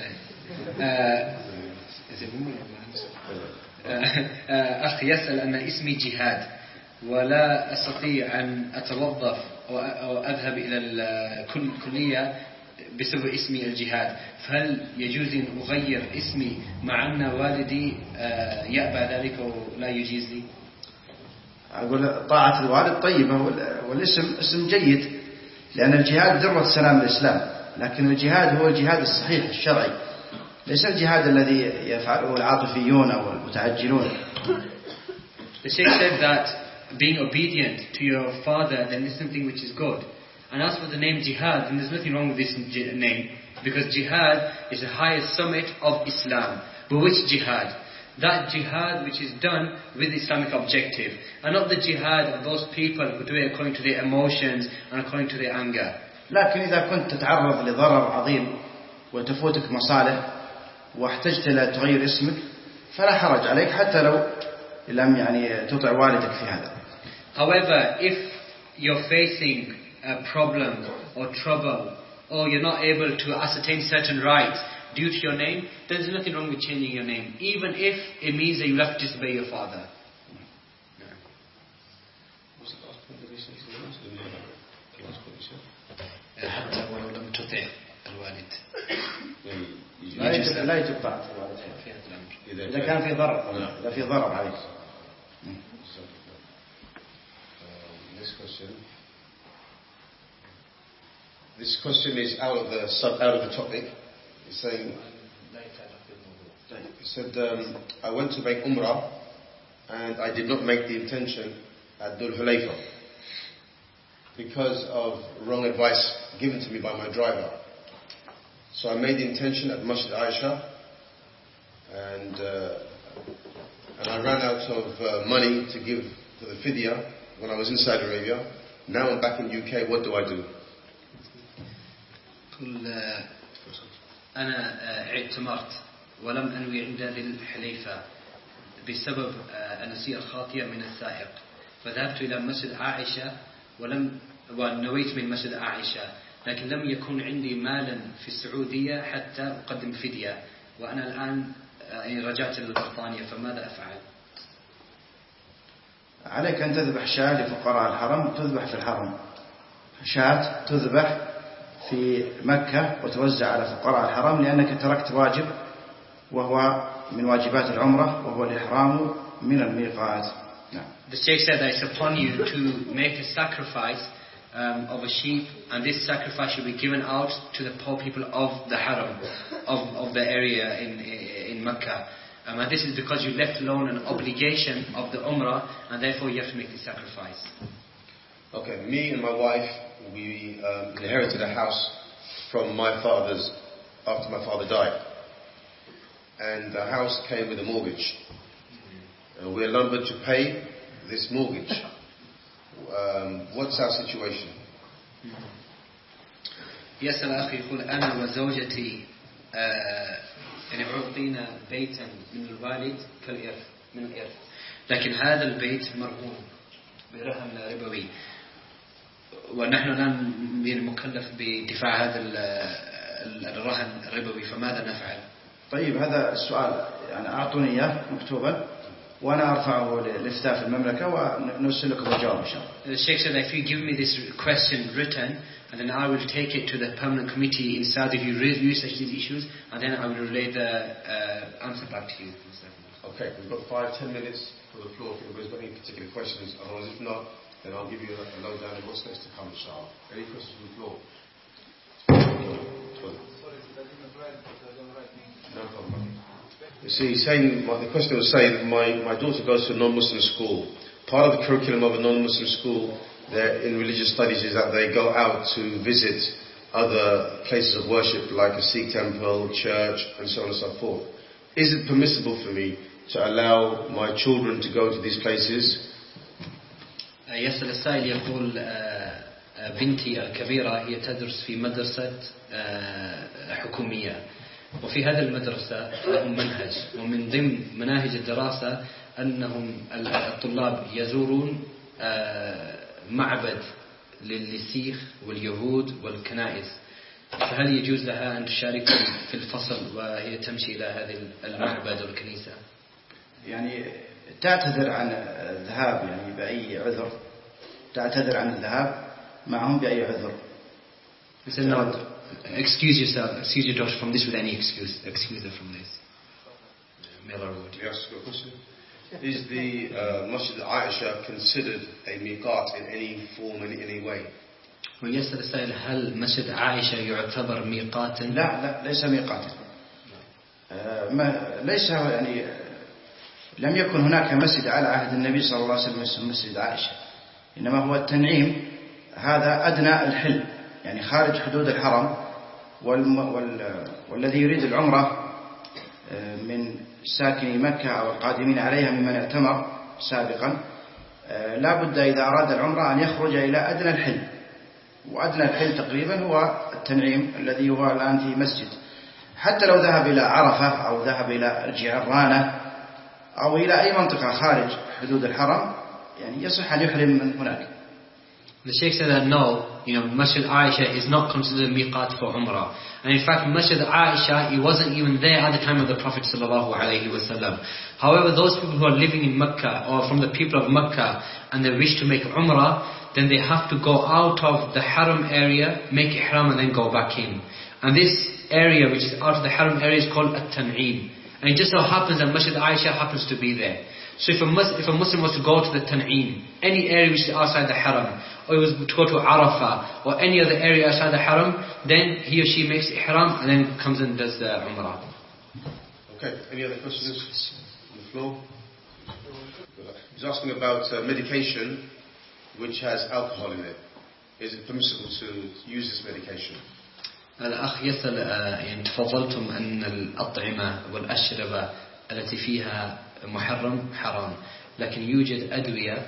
أخي يسأل أن اسمي جهاد ولا أستطيع أن أتوظف أو أذهب إلى الكلية بسبب اسمي الجهاد، فهل يجوز أن أغير اسمي مع أن والدي يأبى ذلك ولا يجيز لي؟ أقول طاعة الوالد طيبة والاسم اسم جيد، لأن الجهاد ذروة سلام الإسلام، لكن الجهاد هو الجهاد الصحيح الشرعي، ليس الجهاد الذي يفعله العاطفيون أو المتعجلون. The Sheikh said that being obedient to your father, then is something which is good. And as for the name jihad, then there's nothing wrong with this name, because jihad is the highest summit of Islam. But which jihad? That jihad which is done with Islamic objective, and not the jihad of those people who do it according to their emotions and according to their anger. لكن إذا كنت تتعرض لضرر عظيم وتفوتك مصالح واحتجت إلى تغير اسمك فلا حرج عليك حتى لو لم يعني تطع والدك في هذا. However, if you're facing a problem or trouble, or you're not able to ascertain certain rights due to your name, then there's nothing wrong with changing your name, even if it means that you have to disobey your father. حتى ولو لم تطع الوالد. لا يجب طاعة الوالد إذا كان في ضرر، إذا في ضرر عليك. Next question. This question is out of the sub, out of the topic. It's saying, he said, um, I went to make Umrah and I did not make the intention at Dhul Hulayfa because of wrong advice given to me by my driver. So I made the intention at Masjid Aisha, and uh, and I ran out of uh, money to give for the fidya when I was in Saudi Arabia. Now I'm back in the U K. What do I do? أنا اعتمرت ولم أنوي عند ذي الحليفة بسبب النسيئة الخاطئة من السائق، فذهبت إلى مسجد عائشة ولم ونويت من مسجد عائشة لكن لم يكن عندي مالا في السعودية حتى أقدم فدية وأنا الآن رجعت لبريطانيا فماذا أفعل؟ عليك أن تذبح شاة لفقراء الحرم تذبح في الحرم شاة تذبح في مكة وتوزع على فقراء الحرم لأنك تركت واجب وهو من واجبات العمرة وهو الإحرام من الميقات. نعم. The Sheikh said that it's upon you to make a sacrifice um, of a sheep and this sacrifice should be given out to the poor people of the haram, of, of the area in, in Mecca. Um, and this is because you left alone an obligation of the Umrah and therefore you have to make the sacrifice. Okay, me and my wife, we um, inherited a house from my father's after my father died. And the house came with a mortgage. Uh, we're lumbered to pay this mortgage. Um, what's our situation? يسأل أخي يقول أنا وزوجتي يعني أعطينا بيتا من الوالد كالإرث من الإرث لكن هذا البيت مرهون برهن ربوي ونحن الآن مكلف بدفاع هذا الرهن الربوي فماذا نفعل؟ طيب هذا السؤال يعني أعطوني إياه مكتوبا وأنا أرفعه للإفتاء في المملكة ونرسل لكم الجواب إن شاء الله. The Sheikh said if you give me this question written and then I will take it to the permanent committee in Saudi if you research these issues and then I will relay the uh, answer back to you. Okay, we've got five, ten minutes for the floor if anybody's got any particular questions. Otherwise, if not, then I'll give you a lowdown of what's next to come, inshallah. Any questions from the floor? No problem. You see, saying, the question was saying, my, my daughter goes to a non-Muslim school. Part of the curriculum of a non-Muslim school there in religious studies is that they go out to visit other places of worship like a Sikh temple, church, and so on and so forth. Is it permissible for me to allow my children to go to these places? يسأل السائل يقول بنتي الكبيرة هي تدرس في مدرسة حكومية وفي هذه المدرسة لهم منهج ومن ضمن مناهج الدراسة أنهم الطلاب يزورون معبد للسيخ واليهود والكنائس فهل يجوز لها أن تشارك في الفصل وهي تمشي إلى هذه المعبد والكنيسة؟ يعني تعتذر عن الذهاب يعني بأي عذر تعتذر عن الذهاب معهم بأي عذر. Excuse yourself, excuse your daughter from this with any excuse. Excuse her from this. Miller would. Yes, good question. Is the uh, Masjid Aisha considered a miqat in any form, in any way? ويسأل السائل هل مسجد عائشة يعتبر ميقاتا؟ لا لا ليس ميقاتا. ما ليس يعني لم يكن هناك مسجد على عهد النبي صلى الله عليه وسلم اسمه مسجد عائشة. إنما هو التنعيم هذا أدنى الحل يعني خارج حدود الحرم والم وال والذي يريد العمرة من ساكني مكة أو القادمين عليها ممن اعتمر سابقا لا بد إذا أراد العمرة أن يخرج إلى أدنى الحل وأدنى الحل تقريبا هو التنعيم الذي هو الآن في مسجد حتى لو ذهب إلى عرفة أو ذهب إلى الجعرانة أو إلى أي منطقة خارج حدود الحرم يعني يصح أن يحرم من هناك. The Sheikh said that no, you know, Masjid Aisha is not considered miqat for Umrah. And in fact, Masjid Aisha, he wasn't even there at the time of the Prophet sallallahu alaihi wasallam. However, those people who are living in Mecca or from the people of Mecca and they wish to make Umrah, then they have to go out of the Haram area, make Ihram and then go back in. And this area which is out of the Haram area is called At-Tan'im. And it just so happens that Masjid Aisha happens to be there. So if a, Mus- if a Muslim was to go to the Tan'im, any area which is outside the Haram, or he was to go to Arafah, or any other area outside the Haram, then he or she makes Ihram and then comes and does the Umrah. Okay, any other questions on the floor? He's asking about uh, medication which has alcohol in it. Is it permissible to use this medication? الأخ يسأل يعني تفضلتم أن الأطعمة والأشربة التي فيها محرم حرام لكن يوجد أدوية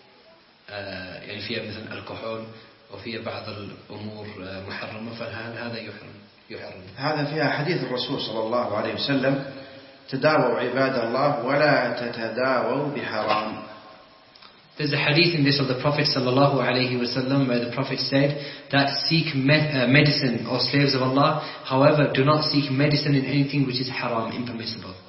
يعني فيها مثل الكحول وفيها بعض الأمور محرمة فهل هذا يحرم يحرم هذا فيها حديث الرسول صلى الله عليه وسلم تداووا عباد الله ولا تتداووا بحرام. There's a hadith in this of the Prophet sallallahu alaihi wasallam where the Prophet said that seek me- uh, medicine, O slaves of Allah, however do not seek medicine in anything which is haram, impermissible.